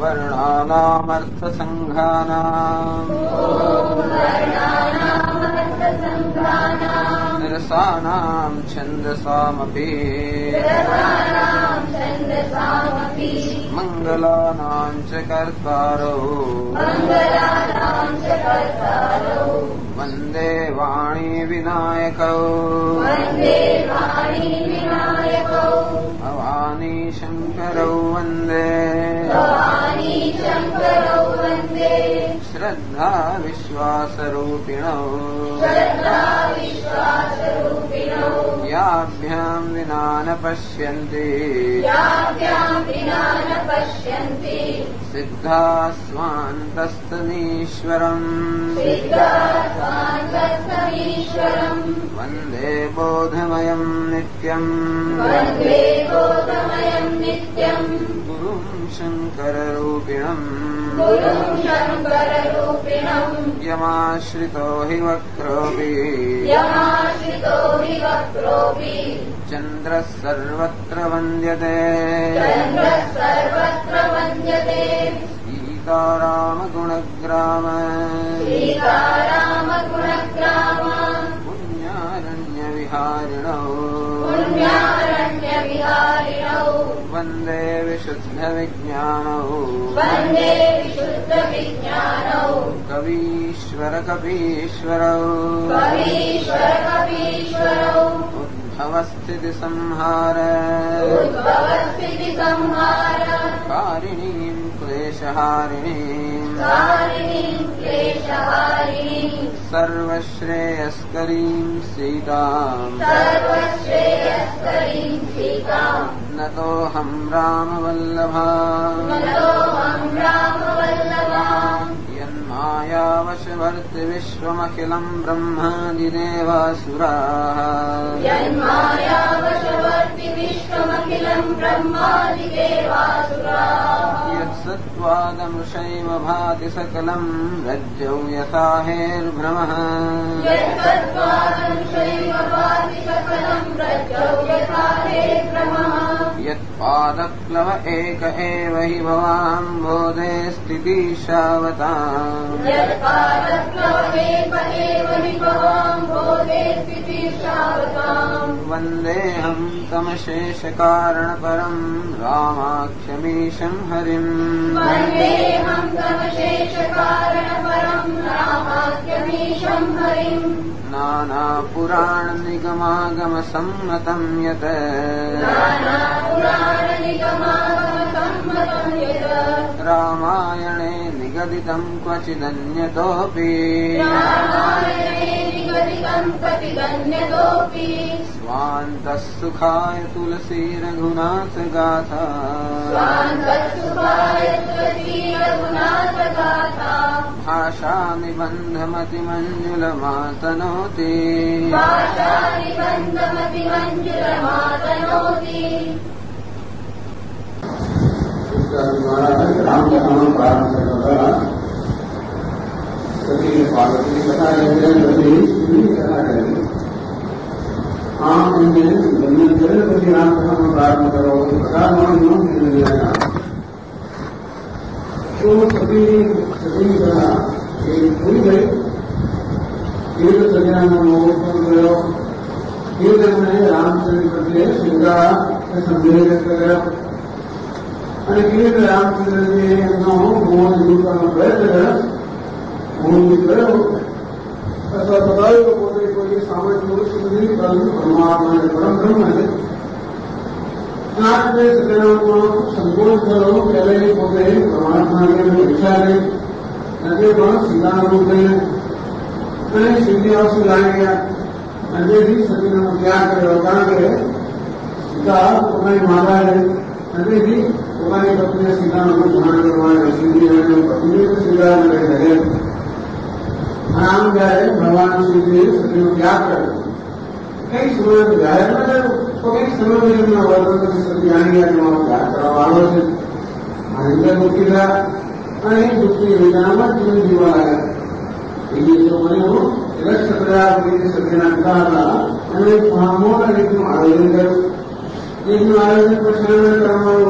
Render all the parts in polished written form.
वर्णानामर्थसङ्घानाम् रसानां छन्दसामपि मङ्गलानां च कर्तारौ वन्दे वाणी विनायकौ भवानी शङ्करौ वन्दे श्रद्धा विश्वासरूपिणौ याभ्यां विना न पश्यन्ति सिद्धा स्वान्तस्तनीश्वरम् वन्दे बोधमयं नित्यम् गुरुं शङ्कररूपिणम् यमाश्रितो हि वक्रोऽपि चन्द्रः सर्वत्र वन्द्यते सीतारामगुणग्राम पुण्यारण्यविहारिणौ वन्दे विशुद्धविज्ञानौ कवीश्वरकपीश्वरौ उद्भवस्थितिसंहार कारिणीं क्लेशहारिणीं सर्वश्रेयस्करीं सीताम् नतोऽहं रामवल्लभा यन्मायावशवर्ति विश्वमखिलं ब्रह्मादिदेवासुराः यत्सत्त्वादमृषैव भाति सकलं रज्जौ यथा हेर्भ्रमः यत्पादप्लव एक एव हि भवाम्भोधे स्थितिशावताम् वन्देऽहं तमशेषकारणपरं रामाख्यमीशं हरिम् नानापुराणनिगमागमसम्मतं यत् रामायणे निगदितं क्वचिदन्यतोऽपि स्वान्तः सुखाय तुलसी रघुनाथगाथा भाषानिबन्धमतिमञ्जुलमातनोति प्रारंभ करो तो सभी भूल गए रामचंद्र श्रृंगार संदेह કર્યો અને કેવી રામચંદ્રજી એમનો મોહ દૂર કરવાનો પ્રયત્ન કર્યો મોહ દૂર કર્યો અથવા બતાવ્યું કે પોતે કોઈ સામાન્ય પુરુષ નથી પરંતુ પરમાત્મા પરમ બ્રહ્મ છે આ રીતે સત્યનામનો સંપૂર્ણ થયો ત્યારે પોતે પરમાત્માને વિચારે અને પણ સીતાના રૂપે અને સિદ્ધિવાસુ લાવી ગયા અને તેથી સત્યનામનો ત્યાગ કર્યો કારણ કે સીતા પોતાની માતા છે અને તેથી પોતાની પત્નીને સીતાનું ધ્યાન કરવાનું સિદ્ધિ અને પત્નીને સીતાને રહે આમ જયારે ભગવાન શ્રીજીએ સત્યનો ત્યાગ કર્યો કઈ સમય જાહેર ન કર્યો તો કઈક સમયના વર્તન સત્યાણીનો ત્યાગ કરવાનો છે આ રીતે દુઃખી થયા અને એ દુઃખની વેદનામાં જીવન જીવવા લાગ્યા એ દિવસોમાં રક્ષપ્રયાગ સત્યના પિતા હતા અને મોટા રીતનું આયોજન કર્યું જેનું આયોજન પછી કરવામાં આવ્યું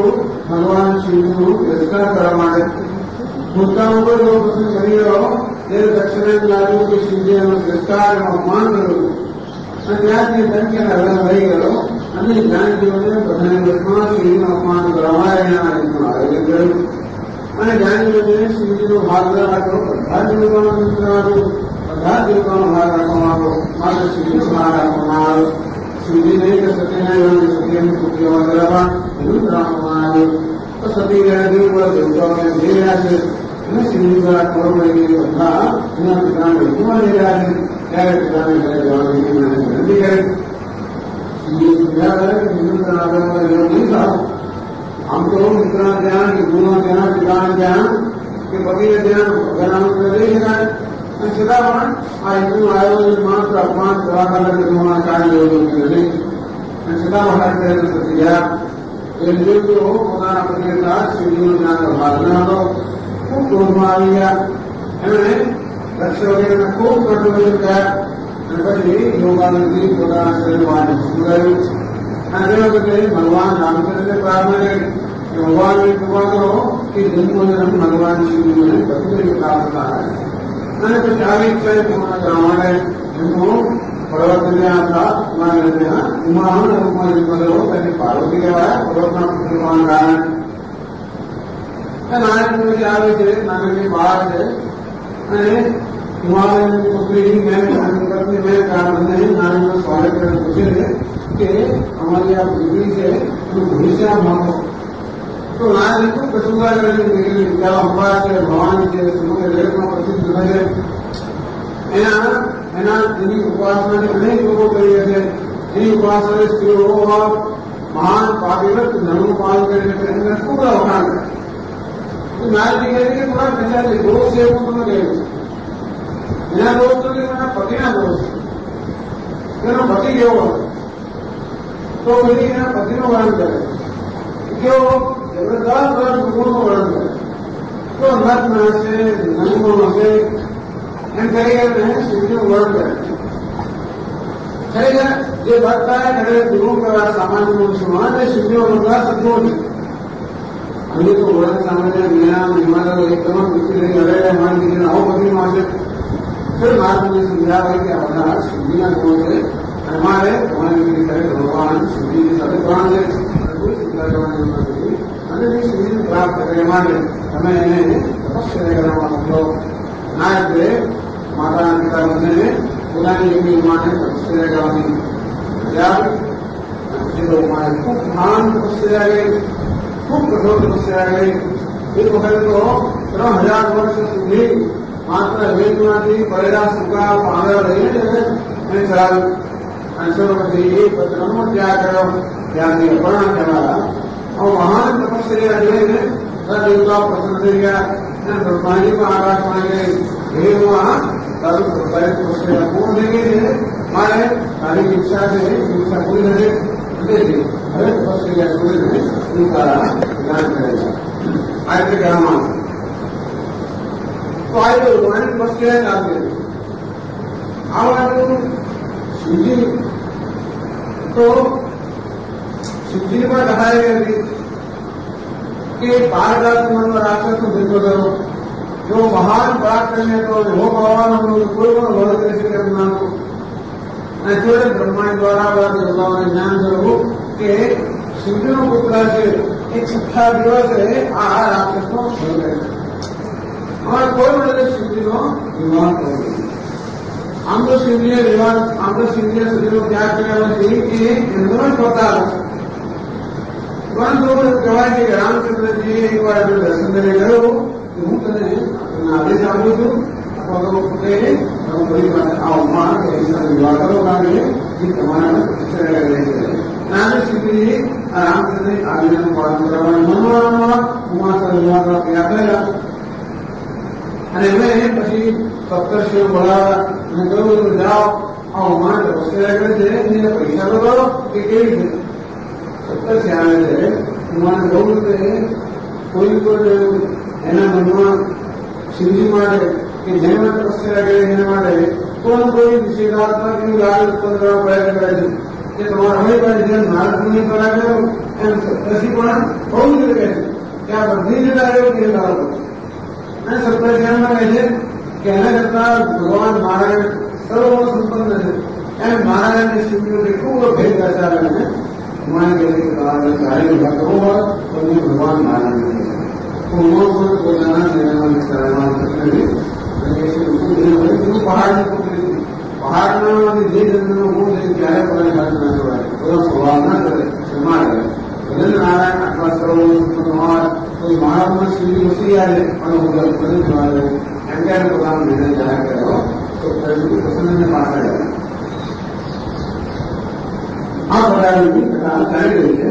ભગવાન શિવનું તિરસ્કાર કરવા માટે પોતા ઉપર જો પ્રસંગ કરી રહ્યો તે દક્ષિણે લાગ્યું કે શિવજી એનો તિરસ્કાર એનું અપમાન કર્યું અને ત્યાંથી ધનકે હરણ રહી ગયો અને જ્ઞાનજીઓને બધાને વચમાં શિવનું અપમાન કરવા એના આયોજન કર્યું અને જ્ઞાનજીઓને શિવજીનો ભાગ રાખ્યો બધા જ લોકોનો મિત્ર આવ્યો બધા જ લોકોનો ભાગ રાખવામાં આવ્યો માત્ર શિવજીનો ભાગ રાખવામાં આવ્યો શિવજીને કે સત્યનારાયણ સત્યની પુત્રીઓ કરવા વિરુદ્ધ રાખવામાં આવ્યો તો સતી દેવતાઓને જઈ રહ્યા છે અને શિવજી દ્વારા ખબર પડી કે બધા એના પિતાને વિધિમાં જઈ રહ્યા છે ત્યારે પિતાને ઘરે જવાની વિનંતી કરી શિવજી સમજ્યા કરે કે વિરુદ્ધ રાખવામાં એવું નહીં થાય આમ તો મિત્રના ધ્યાન કે ગુરુના ધ્યાન પિતાના ધ્યાન કે પતિને ધ્યાન ઘરનાનું લઈ શકાય અને છતાં પણ આ એટલું આયોજન માત્ર અપમાન કરવા માટે કાર્ય યોજન નથી અને છતાં મહારાજ પ્રયત્ન થતી ગયા એ નિર્દેશો પોતાના પતિના શિવજીનો જ્ઞાનનો ભાગ ન હતો ખૂબ ક્રોધમાં આવી ગયા એમણે લક્ષ્ય વગેરેને ખૂબ કટોકટી કર્યા અને પછી યોગાનંદજી પોતાના શરીર બહાર નીકળી ગયું અને તે વખતે ભગવાન રામચંદ્રને પ્રાર્થના કરી કે ભગવાનને કૃપા કરો કે જન્મોજન્મ ભગવાન શિવજીને પતિને પ્રાપ્ત થાય અને પછી આવી ઈચ્છાએ પૂર્ણ કરવા માટે એમનું પર્વતને આપતા ઉમાહન રૂપમાં જન્મ તેને પાર્વતી કહેવાય પર્વતના પુત્રનું કારણ નારાયણ આવે છે નારાયણની બહાર છે અને ઉમાની પુત્રી મેં પત્ની મેં બંને નારાયણનું સ્વાગત કરીને પૂછે છે કે અમારી આ પુત્રી છે એનું ભવિષ્ય ભાવો તો નારાયણ ખૂબ કસુંબા કરીને નીકળી ત્યાં અંબા છે ભવાની છે સમગ્ર જગતમાં પ્રસિદ્ધ છે એના એની ઉપાસનાની અનેક લોકો કરીએ છે એની ઉપાસનાની સ્ત્રીઓ મહાન પાપિવ્રત ધર્મનું પાલન કરીને એમને ખૂબ વખાણ કરે નારાયણ કહે છે કે થોડા બીજા છે દોષ છે એવું તમે કહે છે એના દોષ નથી એના પતિના દોષ છે એનો પતિ કેવો તો પછી એના પતિનું વર્ણન કરે કેવો જબરદસ્ત ગુણનું વર્ણન કરે તો નગ્ન હશે નંગો હશે એમ કરીને શિવજીનું વર્ણન કરે ખરેખર જે ભક્તા ઘરે ગુરુ કહેવાય સામાન્ય મનુષ્યમાં તે શિવજીનો બધા સત્વો છે અહીં તો વર્ણ સામાન્ય જ્ઞાન હિમાલય એકદમ વિકસી રહી હવે મારી દીકરીને આવો બધી મળશે ફિર માર્ગને સમજાવે કે આ બધા શિવજીના ગુણો છે અને મારે તમારી દીકરી ખરેખર ભગવાન શિવજીની સાથે પ્રાણ છે કોઈ ચિંતા કરવાની જરૂર નથી અને એ શિવજીને પ્રાપ્ત કરે માટે તમે એને તપસ્યા કરવા મોકલો ના એટલે માતાના પિતા બંનેને પોતાની એમની માટે તપસ્યા કરવાની પછી તો મારે ખૂબ મહાન તપસ્યા ગઈ ખૂબ કઠોર તપસ્યા ગઈ એક વખત તો 3000 વર્ષ સુધી માત્ર વેદમાંથી પડેલા સૂકા પાંદડા લઈને એને ચડાવ્યું અને ચલો પછી એ પત્રનો ત્યાગ કર્યો ત્યાંથી અપર્ણા કહેવાયા મહાન તપસ્યા જોઈને દેવતાઓ પ્રસન્ન થઈ ગયા અને બ્રહ્માજી પણ આકાશમાં ગઈ દેવમાં તારું તપસ્યા પૂર્ણ થઈ ગઈ છે મારે તારી ઈચ્છા છે ઈચ્છા પૂરી નથી તેથી હવે તપસ્યા છોડીને તું તારા જ્ઞાન કરે છે આ રીતે કહેવામાં તો આ ભગવાનની તપસ્યા ચાલતી આ વાતનું શિવજી તો શિવજી પણ કથાએ હતી કે 12,000 મનનો રાક્ષસનો ભેગો થયો જો મહાન પરાક્રમી હતો એવો ભગવાન કોઈ પણ વધ કરી શકે એમ ના હતું અને જોડે બ્રહ્માંડ દ્વારા બધા યોગાઓને જ્ઞાન થયું કે શિવજીનો પુત્ર છે એ છઠ્ઠા દિવસે આ રાક્ષસનો વધ કરે અમારે કોઈ પણ શિવજીનો વિવાહ કર્યો આમ તો શિવજીએ શિવજીનો ત્યાગ કર્યો નથી કે એમનો પોતા પરંતુ કહેવાય છે કે રામચંદ્રજીએ એક વાર દર્શન કરી ગયો હું તને આદેશ આપું છું અથવા તો ફરી પાસે આવમાં વિવાહ કરો કારણ કે તમારા નાને શિવજી આ રામચંદ્રની આજ્ઞાનું પાલન કરવાનું મનવામાં ઉમાસા વિવાહ કરવા તૈયાર થયેલા અને એમણે પછી સપ્તર્ષિઓ બોલાવ્યા અને કહ્યું જાઓ આ ઉમા તપસ્યા કરે છે એને પૈસા તો કરો કે કેવી છે સપ્તર્ષિ આવે છે ઉમાને કહ્યું કે કોઈ એના મનમાં શિવજી માટે કે જેને તપસ્યા કરે એના માટે કોઈ નિષેધાત્મક લાલ ઉત્પન્ન કરવા પ્રયત્ન કરે છે કે તમારા હવે પણ જેમ નારદ મુનિ દ્વારા કર્યો એમ સપ્તર્ષિ પણ બહુ જ રીતે કહે છે કે આ બધી જ કાર્યો કેરળ અને સપ્તર્ષિ એમ કહે છે કે એના કરતા ભગવાન નારાયણ સર્વ સંપન્ન છે એમ નારાયણ અને શિવજીનો એટલું ભેદ દર્શાવે છે મને કહે છે કે તમારે કાર્ય ઉભા કરવો હોય તો ભગવાન નારાયણ પણ પોતાના જન્મમાં વિસ્તારમાં પહાડના જે જન્મનો ગુણ છે ત્યારે પોતાની હાથ ના જોડાય બધો સ્વભાવ ના કરે ક્ષમા કરે ભજન નારાયણ આટલા સર્વ કોઈ માણસમાં શિવજી વસી આવે પણ ભજન જોવા એમ ક્યારે પોતાનું ભજન જાહેર કર્યો તો પ્રસન્નને પાછળ આ પ્રકારની કથા ચાલી રહી છે.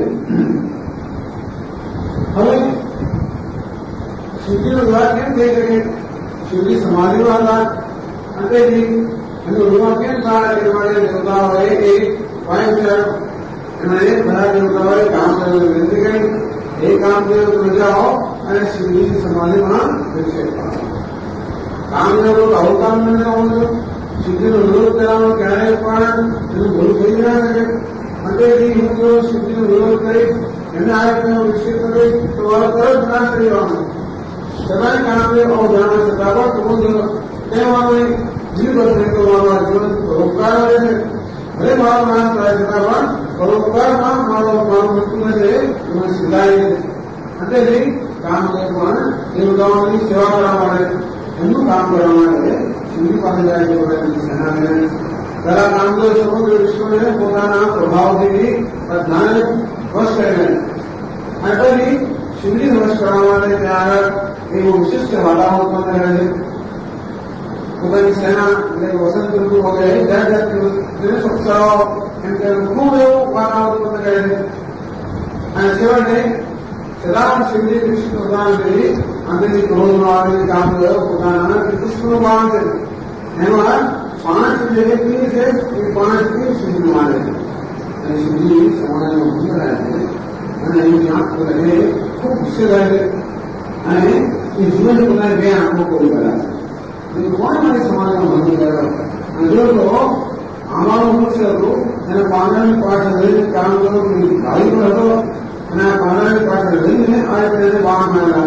હવે શિવજીનો વિવાહ કેમ થઈ શકે? શિવજી સમાધિમાં હતા અંતેજી એનો વિવાહ કેમ થાય? એ માટે દેવતાઓએ એક સ્વયંસેવક એમણે બધા દેવતાઓએ કામ કરવા વિનંતી કરી. એ કામ કર્યું તમે જાઓ અને શિવજીની સમાધિમાં વિક્ષેપ કરો. કામ કર્યું આવું કામ નથી હોવું જોઈએ. શિવજીનો વિરોધ કરવાનો ક્યારેય પણ એનું ભૂલ થઈ ના શકે. અંતેજી હું જો શિવજીનો વિરોધ કરીશ એમને આ વિક્ષેપ કરીશ તો તરત નાશ કરી દેવાનો. સદાય કામને અવધારણા છતાં પણ કહેવાનું જીવ બનશે તો મારો જીવન પરોપકાર આવે છે. ભલે મારો નાશ થાય છતાં પણ પરોપકારમાં મારો મૃત્યુ નથી એમાં સિદ્ધાય છે. અંતેથી કામને પણ દેવતાઓની સેવા કરવા માટે એમનું કામ કરવા માટે શિવજી પાસે જાય છે. પોતાની સેનાને જરા કામદેવ સમગ્ર વિશ્વને પોતાના પ્રભાવથી બધાને વશ કરી લે. અંતેથી શિવજી વશ કરવા માટે ત્યાં આગળ એવું વિશિષ્ટ વાતાવરણ ઉત્પન્ન કરે છે. પોતાની સેના એટલે વસંત ઋતુ વગેરે જાત જાતની સપ્તાહો એમ કે ખૂબ એવું વાતાવરણ ઉત્પન્ન કરે છે. અને છેવટે સદા શિવજી કૃષ્ણ પ્રદાન કરી અંદરથી ક્રોધનો આવીને કામ કર્યો. પોતાના કૃષ્ણનું બાણ છે એમાં 5 જે તીર છે એ 5 તીર શિવજી મારે છે. અને શિવજી સમાજનો ભૂલ રહે છે અને એની આંખ રહે ખૂબ ગુસ્સે રહે છે અને એ જીવન પોતાની બે આંખો કોઈ કરાશે. કોણ મારી સમાજમાં ભંગ કર્યો? અને જો તો આમાનું વૃક્ષ હતું એને પાંદડાની પાછળ લઈને કામ કર્યું. ભાઈ પણ હતો અને આ પાંદડાની પાછળ લઈને આ રીતે એને બાણ મારેલા.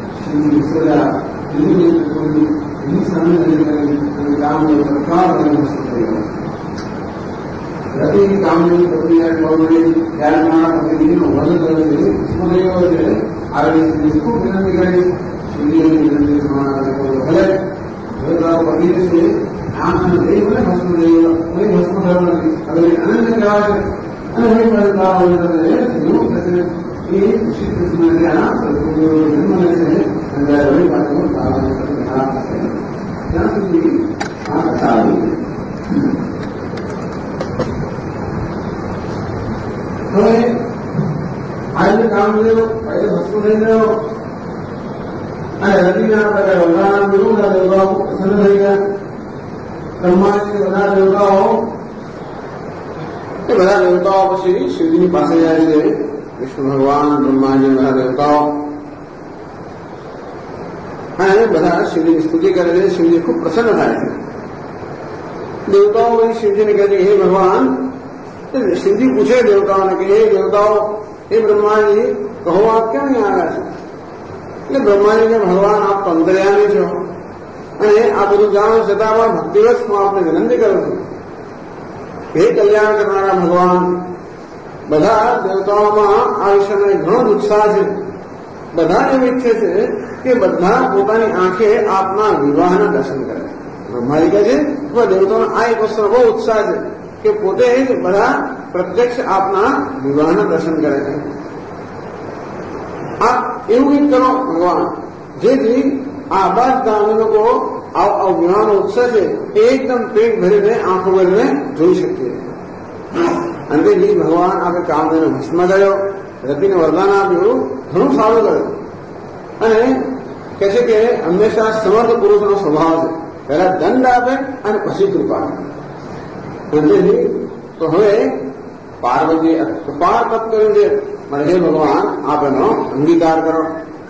એની સામે લઈને કામ પ્રકાર રતિ કામની પ્રક્રિયા ગૌરવી ત્યારે મારા પતિનો વધ કર્યો છે. આવી ખૂબ વિનંતી કરી શિવજીની વિનંતી ભલે દેવતાઓ પતિ છે આમ અને દઈ ભલે ભસ્મ કોઈ ભસ્મ થયો નથી. હવે અનંત કહેવા છે અને હવે દેવતાઓ એ શ્રી કૃષ્ણ ત્યાં જન્મ લે છે અને ત્યારે હવે પાછું ત્યાં સુધી આ કથા આવી. હવે આજે કામદેવ પહેલે ભસ્મ થઈ ગયો અને રતિના બધા વરદાન બધા દેવતાઓ પ્રસન્ન થઈ ગયા. બ્રહ્માજી બધા દેવતાઓ પછી શિવજીની પાસે જાય છે. વિષ્ણુ ભગવાન, બ્રહ્માજી બધા દેવતાઓ અને બધા શિવજીની સ્તુતિ કરે છે. શિવજી ખૂબ પ્રસન્ન થાય છે. દેવતાઓ શિવજીને કહે છે હે ભગવાન. શિવજી પૂછે દેવતાઓને કે હે દેવતાઓ, હે બ્રહ્માજી, કહો આપ કેમ નહીં આવ્યા છે? એટલે બ્રહ્માજીને ભગવાન આપ તો અંતર્યામી છો અને આ બધું જાણો છતાં પણ ભક્તિવશ હું આપને વિનંતી કરું છું. હે કલ્યાણ કરનારા ભગવાન, બધા દેવતાઓમાં આ વિષયનો ઘણો જ ઉત્સાહ છે. બધા એમ ઈચ્છે છે કે બધા પોતાની આંખે આપના વિવાહના દર્શન કરે. બ્રહ્માજી કહે છે દેવતાઓનો આ એક વસ્તુનો બહુ ઉત્સાહ છે કે પોતે જ બધા પ્રત્યક્ષ આપના વિવાહના દર્શન કરે છે. આપ એવું કંઈક કરો ભગવાન જેથી આ બધા અમે લોકો આ વિવાહનો ઉત્સાહ છે એ એકદમ પેટ ભરીને આંખો ભરીને જોઈ શકીએ. અંતેજી ભગવાન આપણે કામદેવને ભસ્મ કર્યો, રતિને વરદાન આપ્યું, ઘણું સારું કર્યું. અને કહે છે કે હંમેશા સમર્થ પુરુષનો સ્વભાવ છે, પહેલા દંડ આપે અને પછી કૃપા. અંતેજી તો હવે પાર્વતી કૃપા તપ કર્યું છે. મને હે ભગવાન આપ એનો અંગીકાર કરો.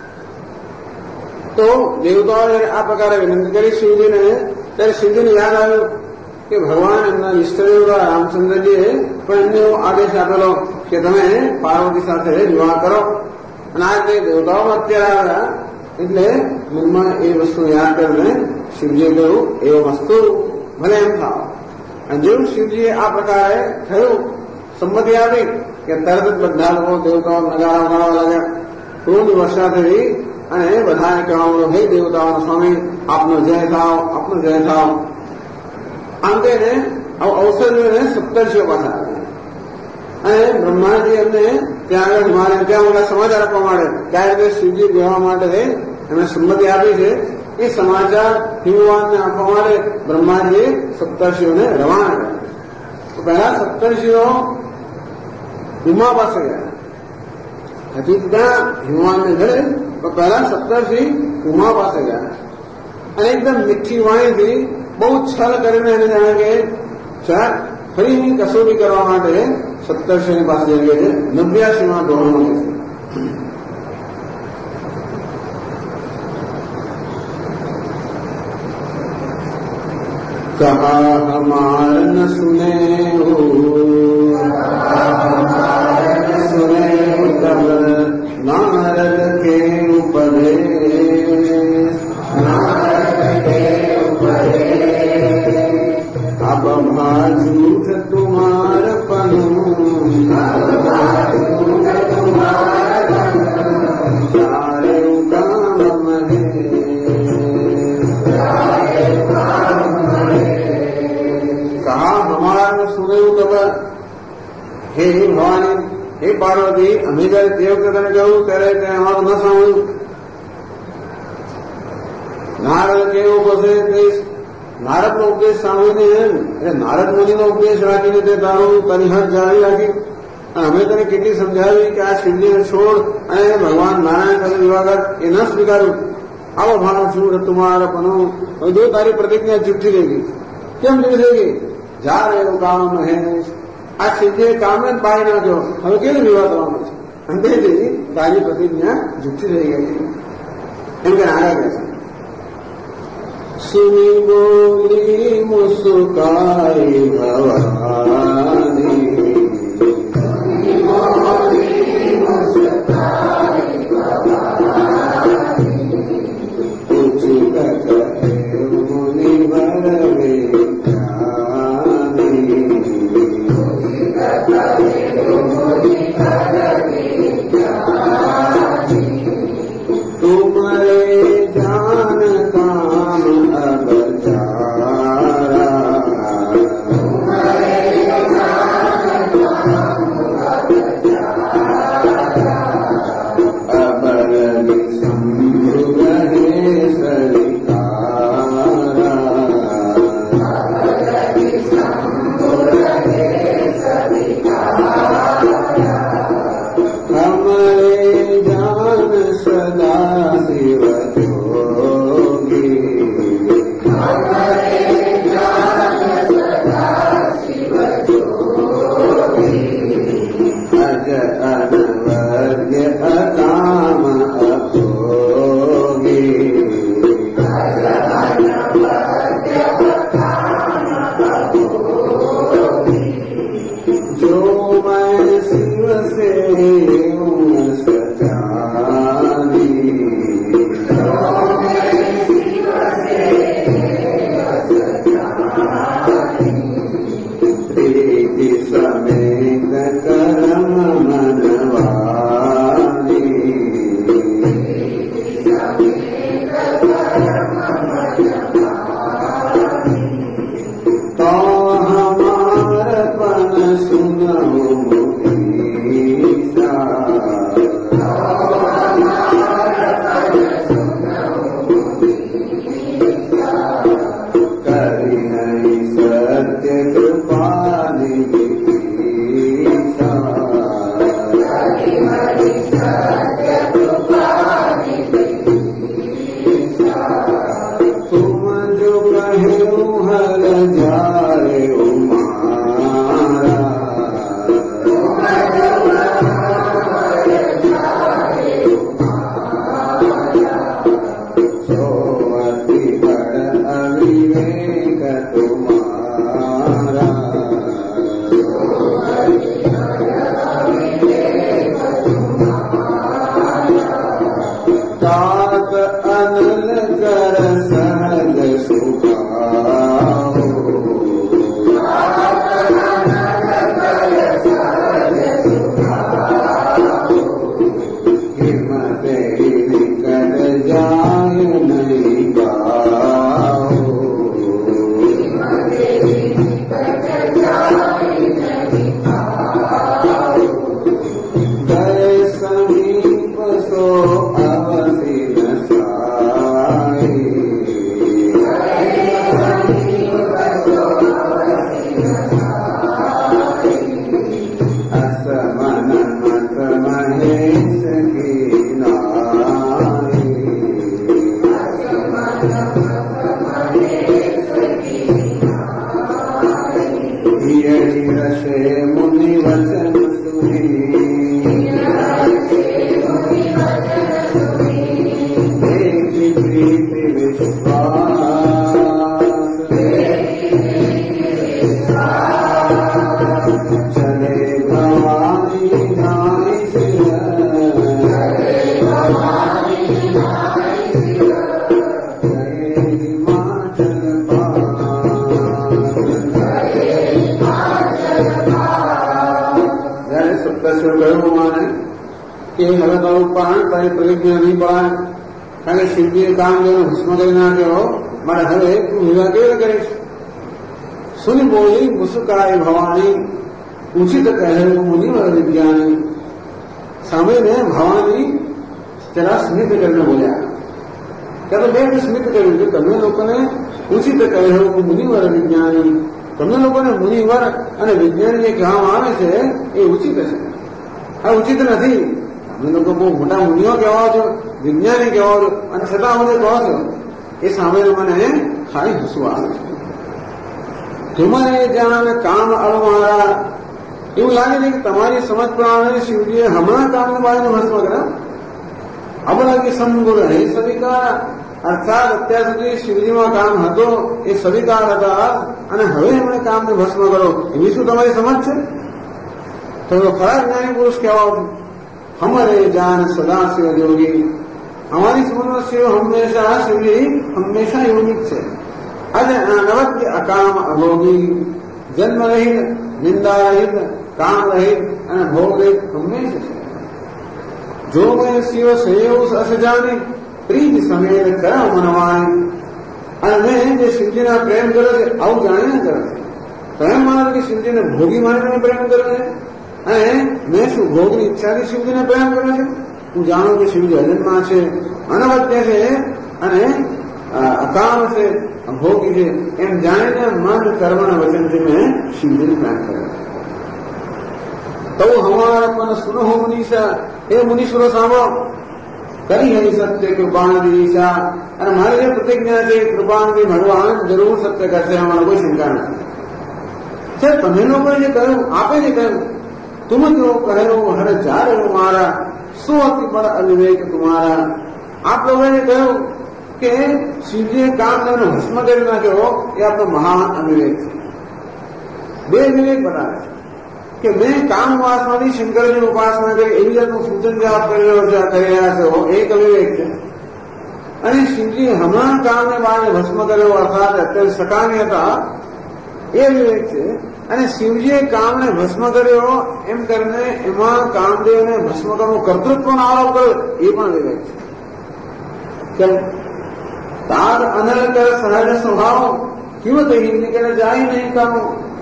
તો દેવતાઓએ આ પ્રકારે વિનંતી કરી શિવજીને. ત્યારે શિવજીને યાદ આવ્યું કે ભગવાન એમના ઇષ્ટદેવ રામચંદ્રજીએ પણ એમને એવો આદેશ આપેલો કે તમે પાર્વતી સાથે વિવાહ કરો. અને આ જે દેવતાઓમાં અત્યારે આવ્યા એટલે મનમાં એ વસ્તુ યાદ કરીને શિવજીએ કહ્યું એ વસ્તુ ભલે એમ થાવ. અને જેવું શિવજીએ આ પ્રકારે થયું સંમતિ આપી કે તરત જ બધા લોકો દેવતાઓ નગારા વગાડવા લાગ્યા. ખૂબ વર્ષા થઈ અને બધાને કહેવાનું હે દેવતાઓના સ્વામી આપનો જય થાવ, આપનો જય થાવ. આમ કહીને અવસર જોઈને સપ્તર્ષિઓ પાછા આવ્યા. અને બ્રહ્માજી એમને ત્યાં આગળ હિમાલય ત્યાં બધા સમાચાર આપવા માંડે કે આ રીતે શિવજી દેવા માટે એમને સંમતિ આપી છે. એ સમાચાર હિમવાનને આપવા માટે બ્રહ્માજીએ સપ્તર્ષિઓને રવાના કર્યા. તો પહેલા સપ્તર્ષિઓ ઉમા પાસે ગયા. હજી ત્યાં હિમવાનને ઘરે તો પહેલા સપ્તર્ષિ ઉમા પાસે ગયા અને એકદમ મીઠી વાણીથી બહુ છલ કરીને એને જાણે કે ચાર ફરી કસોટી કરવા માટે સપ્તર્ષિની પાસે જઈએ છે. 89માં ધોરણો છે. कहा हमार न सुने हो सुने तब नारद के उपदेश अब झूठ तुम्हार सारे काम महे कहा हमारा सुने तब हे भवानी हे पार्वती અમે જયારે તે વખતે તને કહ્યું ત્યારે તે અમારું ન સાંભળ્યું. નારદ કેવો ઉપદેશ નારદનો ઉપદેશ સાંભળીને એટલે નારદ મુનિનો ઉપદેશ રાખીને તે તારું તારી હાથ જાળવી રાખી. અને અમે તને કેટલી સમજાવી કે આ શિવજીને છોડ અને ભગવાન નારાયણ સાથે વિવાહ કર એ ન સ્વીકાર્યું. આવો ભાવ છૂટ તમારા પનું જો તારી પ્રતિજ્ઞા જુઠ્ઠી થઈ ગઈ. કેમ જુઠ્ઠી થઈ ગઈ? જા રહેલું કામ હે આ શિવજીએ કામને જ પાડી નાખ્યો. હવે કેવી વિવાહ કરવાનો છે? અંતેથી તારી પ્રતિજ્ઞા જુઠ્ઠી થઈ ગઈ એમ કે આગળ કહે છે. સુની બોલી મુસ્કાઈ ભવાની મુનિ ભરવે तुम्हारे जान काम अब जारा હવે તારું પણ તારી પ્રતિજ્ઞા નહીં પડાય, કારણ કે શિવજીએ કામ જેનો ભસ્મ કરી નાખ્યો, મારે હવે તું વિવાહ કેવી રીતે કરીશ? સુની બોલી મુસ્કાય ભવાની, ઉચિત કહેવું મુનિવર વિજ્ઞાની. સાંભળીને ભવાની જરા સ્મિત કરીને બોલ્યા. ત્યાં તો બે સ્મિત કર્યું કે તમે લોકોને ઉચિત કહેવું મુનિવર વિજ્ઞાની, તમને લોકોને મુનિવર અને વિજ્ઞાની જે કહેવામાં આવે છે એ ઉચિત છે. આ ઉચિત નથી. તમે લોકો બહુ મોટા મુનિઓ કહેવાઓ છો, વિજ્ઞાની કહેવાઓ છો, અને છતાં મને કહો છો, એ સાંભળીને મને ખાલી હસવું આવે છે. તમારે જાણ કામ અળમારા, એવું લાગે છે કે તમારી સમજ પ્રમાણે શિવજીએ હમણાં કામને બાળીને ભસ્મ કર્યા. અબળાકી સમગુણ હે સવિકાર, અર્થાત અત્યાર સુધી શિવજીમાં કામ હતો એ સવિકાર હતા, અને હવે એમણે કામને ભસ્મ કરો, એવી શું તમારી સમજ છે? તો ખરા જ્ઞાની પુરુષ કહેવાઓ છો. હમરે જાન સદા શિવ યોગી, અમારી સમજમાં શિવ હંમેશા શિવજી હંમેશા યોગિક છે. અને નવત્ય અકામ અભોગી, જન્મ રહિત, નિંદા રહિત, કામ રહિત અને ભોગ રહિત હંમેશા છે. જો મેં શિવ સંયોગ અસજાની, પ્રીત સમેત કરા મનવાય. અને મેં જે શિવજીના પ્રેમ કરે છે આવું જાણીને કરે છે. પ્રેમ માનો કે શિવજીને ભોગી માનીને પ્રેમ કરે છે, અને મેં શું ભોગની ઈચ્છાથી શિવજીને પ્રેમ કરે છે? હું જાણું કે શિવજી અજન્મા છે, અનવદ્ય છે, અને અકામ છે, ભોગી છે, એમ જાણીને મન કર્મના વચનથી મેં શિવજીને પ્રેમ કર્યો. તો હમારા મન સુનો મુનીષા, એ મુનીશ્વરો સાંભળો, કરી હરી સત્ય કૃપાણથી ઈશા. અને મારી જે પ્રતિજ્ઞા છે કૃપાણથી ભગવાન જરૂર સત્ય કરશે, અમારો કોઈ શંકા નથી. છે તમે લોકોએ જે કહ્યું, આપે જે કહ્યું, તુમ જો કહ્યું હર ચાર મારા, શું અતિ બળ અવિવેક તુમારા. આપ લોકોએ જે કહ્યું કે શિવજીએ કામ એનો ભસ્મ કરી નાખ્યો, એ આપણો મહાન અવિવેક છે. બે વિવેક બતાવે છે કે મેં કામ વાસમાંથી શંકરજીની ઉપાસના કરી, એવી જાતનું સૂચન જવાબ કરી રહ્યા છો, એક અવિવેક છે. અને શિવજી હમણાં કામને બાળને ભસ્મ કર્યો, અર્થાત અત્યારે સકામી હતા, એ વિવેક છે. અને શિવજીએ કામને ભસ્મ કર્યો એમ કરીને એમાં કામદેવને ભસ્મ કરવું, કર્તૃત્વનો આરોપ કર્યો, એ પણ વિવેક છે. કેમ? તાર અનલ કર સહજ સ્વભાવ, કિંમત હિન્દી કરે જાય નહીં કામો.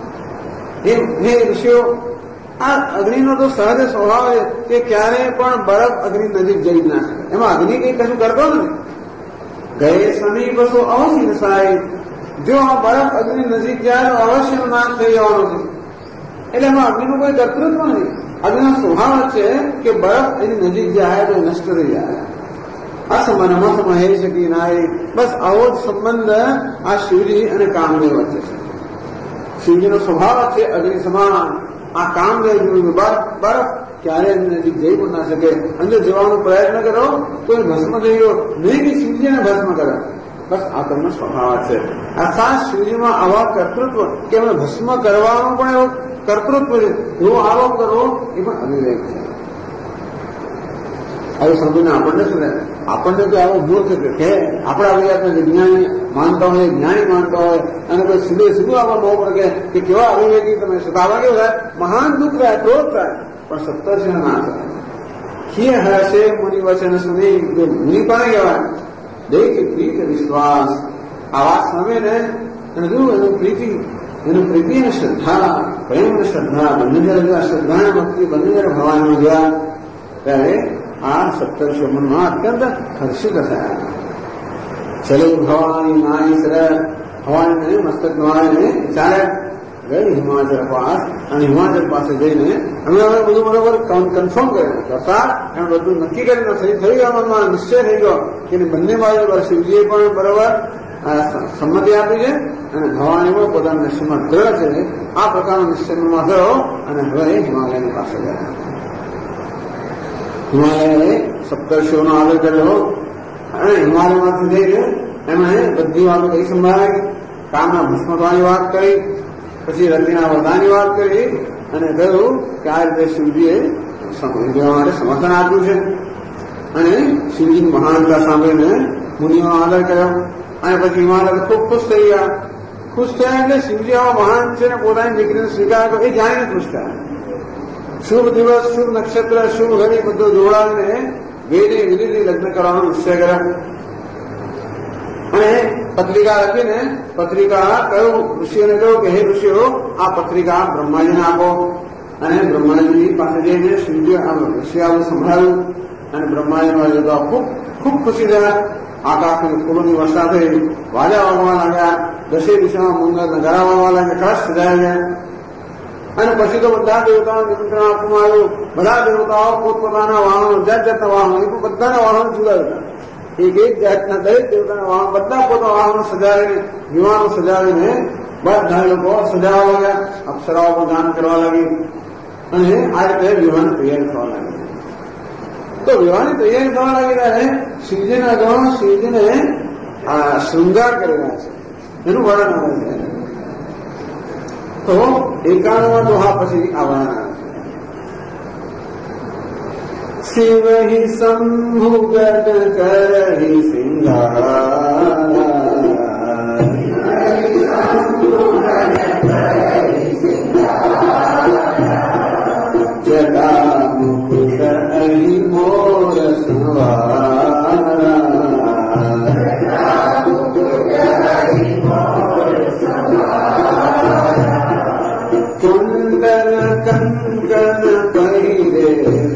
હે ઋષિઓ, આ અગ્નિનો તો સહજ સ્વભાવ છે કે ક્યારેય પણ બરફ અગ્નિ નજીક જઈ ના શકે. એમાં અગ્નિ કઈ કશું કરતો નથી. ગયે સમીપ શું અવશ્ય સાય, જો આ બરફ અગ્નિ નજીક જાય તો અવશ્ય નાશ થઈ જવાનો છે. એટલે એમાં અગ્નિનું કોઈ કર્તૃત્વ નથી. અગ્નિનો સ્વભાવ છે કે બરફ એની નજીક જાય તો નષ્ટ થઈ જાય. અસમનમાં સમહે શકી નાય. બસ આવો જ સંબંધ આ શિવજી અને કામદેવ વચ્ચે છે. શિવજીનો સ્વભાવ છે અગ્નિ સમાન. આ કામદેવ બરફ ક્યારે નજીક જઈ પણ ના શકે. અંદર જવાનો પ્રયત્ન કરો તો એ ભસ્મ થઈ ગયો, નહીં કે શિવજીને ભસ્મ કરે. બસ આ તેમનો સ્વભાવ છે. અર્થાત શિવજીમાં આવા કર્તૃત્વ કે એમને ભસ્મ કરવાનું પણ એવું કર્તૃત્વ છે, એવો આરોપ કરવો એ પણ અવિવેક છે. આવું સમજીને આપણને શું રહે? આપણને તો આવો મૂર્ખ છે. આપણા અભિયાન વિજ્ઞાની માનતા હોય, જ્ઞાની માનતા હોય, અને કોઈ સીધું આપણે બહુ પડે કે કેવા અવિવેકી તમે છો. આવા કેવું થાય? મહાન દુઃખ થાય, ક્રોધ થાય, પણ સત્તર છે ના થાય. ખીય હશે મુનિ વચન સુની, જો મુનિ પણ કહેવાય. દેખ પ્રીત વિશ્વાસ, આ વાત સાંભળીને અને જોયું એનું પ્રીતિ અને શ્રદ્ધા, પ્રેમ અને શ્રદ્ધા બંને જયારે શ્રદ્ધા ભક્તિ બંને જયારે ભગવાનમાં ગયા ત્યારે આ 1700 મનમાં અત્યંત હર્ષિત થયા. ચલો ભવાની નાઈ સર, ભવાની મસ્તક નવાઈને ચાલે ગઈ હિમાચલ પાસ. અને હિમાચલ પાસે જઈને અમે હવે બધું બરોબર કન્ફર્મ કર્યું. અર્થાત એમ બધું નક્કી કરીને થઈ ગયો, મનમાં નિશ્ચય થઈ ગયો કે બંને બાજુ પર શિવજીએ પણ બરોબર સંમતિ આપી છે, અને ભવાની પણ પોતાના નિશ્ચયમાં દ્રઢ છે. આ પ્રકારનો નિશ્ચયમાં થયો, અને હવે હિમાલયની પાસે ગયા. હિમાલયે સપ્તર્ષિઓનો આદર કર્યો, અને હિમાલયમાંથી જઈને એમણે બધી વાતો કઈ સંભાળી. કામના ભસ્મવાની વાત કરી, પછી રતિના વરદાનની વાત કરી, અને કહ્યું કે આ રીતે શિવજીએ દેવા માટે સમર્થન આપ્યું છે. અને શિવજીની મહાનતા સાંભળીને મુનિઓનો આદર કર્યો. અને પછી હિમાલય ખૂબ ખુશ થઈ ગયા. ખુશ થયા એટલે શિવજી આવા મહાન છે ને પોતાની દીકરીને સ્વીકાર કર્યો એ જાણીને ખુશ થયા. શુભ દિવસ, શુભ નક્ષત્ર, શુભ ઘડી બધું જોડાવીને વેદી વિધિથી લગ્ન કરવાનો નિશ્ચય કર્યા. અને પત્રિકા લખીને પત્રિકા કહ્યું, ઋષિઓને કહ્યું કે હે ઋષિઓ, આ પત્રિકા બ્રહ્માજીને આપો. અને બ્રહ્માજી પાસે જઈને શ્રીજી ઋષિએ સંભળાવ્યું અને બ્રહ્માજી પાસે તો ખૂબ ખૂબ ખુશી થયા. આકાશની ફૂલોની વર્ષા થઈ, વાજા વાગવા લાગ્યા, દસે દિશામાં મુંગર નગારા વાગવા લાગ્યા, કળશ સજાયા ગયા. અને પછી તો બધા દેવતાઓને નિમંત્રણ આપવામાં આવ્યું. બધા દેવતાઓ પોતપોતાના વાહનો, જાત જાતના વાહનો, એ બધાના વાહનો જુદા જુદા, એક એક જાતના દરેક દેવતાના વાહનો, બધા પોતાના વાહનો સજાવીને, વિમાનો સજાવીને બધા લોકો સજાવવા લાગ્યા. અપ્સરાઓ પણ ગાન કરવા લાગી. અને આ રીતે વિવાહની તૈયારી થવા લાગી. તો વિવાહની તૈયારી થવા લાગી ત્યારે શ્રીજીના આગળ શ્રીજીને શૃંગાર કરી રહ્યા છે, એનું વર્ણન આવે છે. તો 91 દોહા પછી આ વર્ણન આવે છે. શિવ હિ શંભુગત કરહિ સિંગાર, જટા મુકુટ અહીં મોર સંવારા, કુંડલ કંકણ પહેરે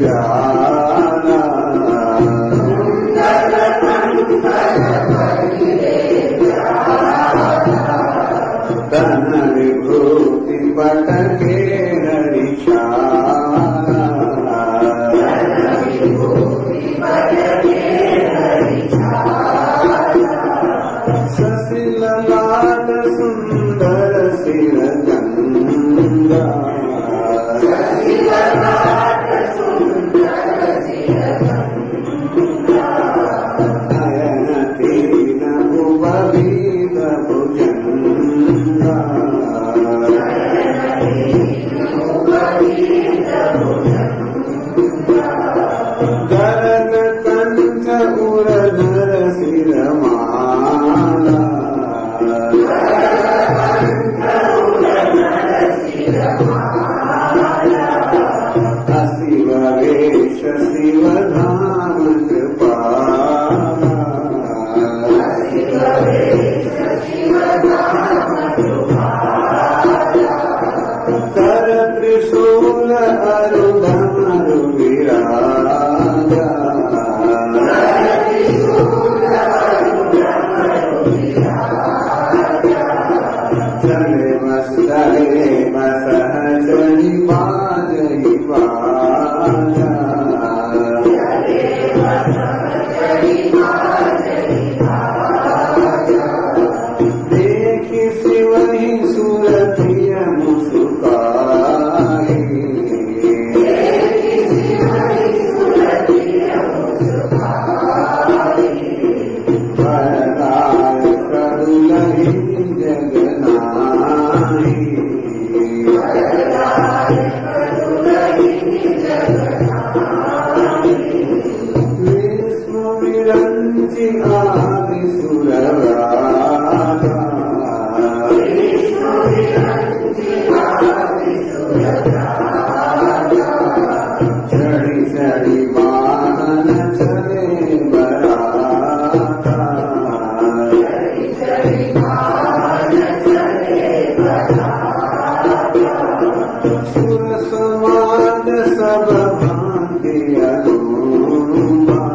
વ્યાલા, તન વિભૂતિ પટકે સશીલાટ સુંદર શિર ગંગા, નયન તીન ઉપવિત ભુજંગા, ગરન કંઠ ઉર નર શિર માલા, શિવ વેશ શિવ ધામ કૃપાલા, કર ત્રિશૂલ અરુધમરુ વિરાજા, ચલે મસ્તરે સહજની બાજરી બાજા, દેખી શિવની સુરતિય મુસ્કાઈ, ભરતાય કરુલહી જગનાઈ, વિષ્ણુ વિરંચી આદિ સુરરાજા, ચડી ચડી વાહન ચલે બરાતા, સુર સમાજ સબ ભાંતિ અનુપમા,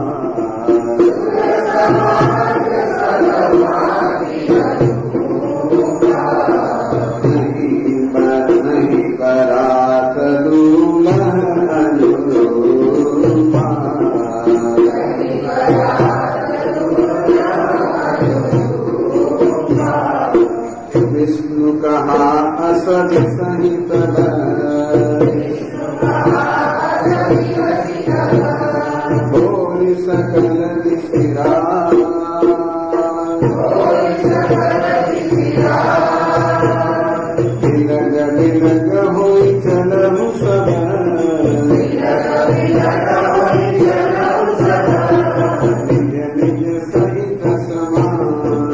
નહીં પરાત દુલહ અનુરૂપા, विष्णु कहा असद सहित बोल सकल दिशिरा, बिलग बिलग होई चलहु सब, निज निज सहित समान,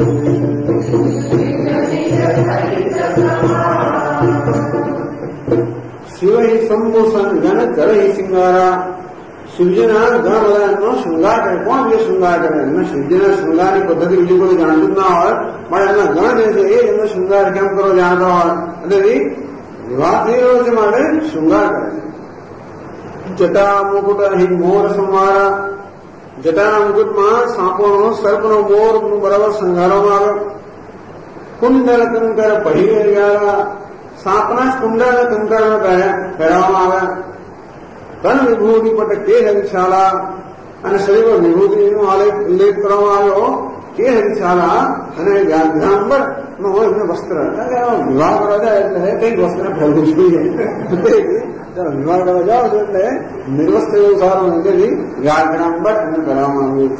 शिव ही સંભૂષણ ગણ કરે શિંગારા. શિવજીના ઘણા બધા એમનો શૃંગાર કરે. કોણ જે શૃંગાર કરે? એમના શિવજીના શૃંગારની પદ્ધતિ બીજું કોઈ જાણતું જ ના હોય, પણ એમના ગણ જે છે એ એમનો શૃંગાર કેમ કરો જાણતા હોય અને વિવાહ થઈ રહ્યો છે માટે શૃંગાર કરે છે. જટા મુકુટ અહીં મોર સંવારા. જટાના મુકુટમાં સાપોનો સર્પનો મોરનું બરાબર શણગારવામાં આવ્યો. કુંડળ કંકર પહેરે ગયા. સાપના કુંડળ કંકર પહેરવામાં આવ્યા. તન વિભૂતિ પટ કે હરિશાલા. અને શરીર પર વિભૂતિનો ઉલ્લેખ કરવામાં આવ્યો. કે હરિશાલા અને વ્યાઘ્રાંબર નો એમને વસ્ત્ર. વિવાહ કરવા જાય એટલે કઈક વસ્ત્ર પહેરવું જોઈએ. વિવાહ કરવા જાઓ છો એટલે નિર્વસ્ત્ર એવું સારું નથી. વ્યાઘ્રાંબર એને કરવામાં આવ્યું.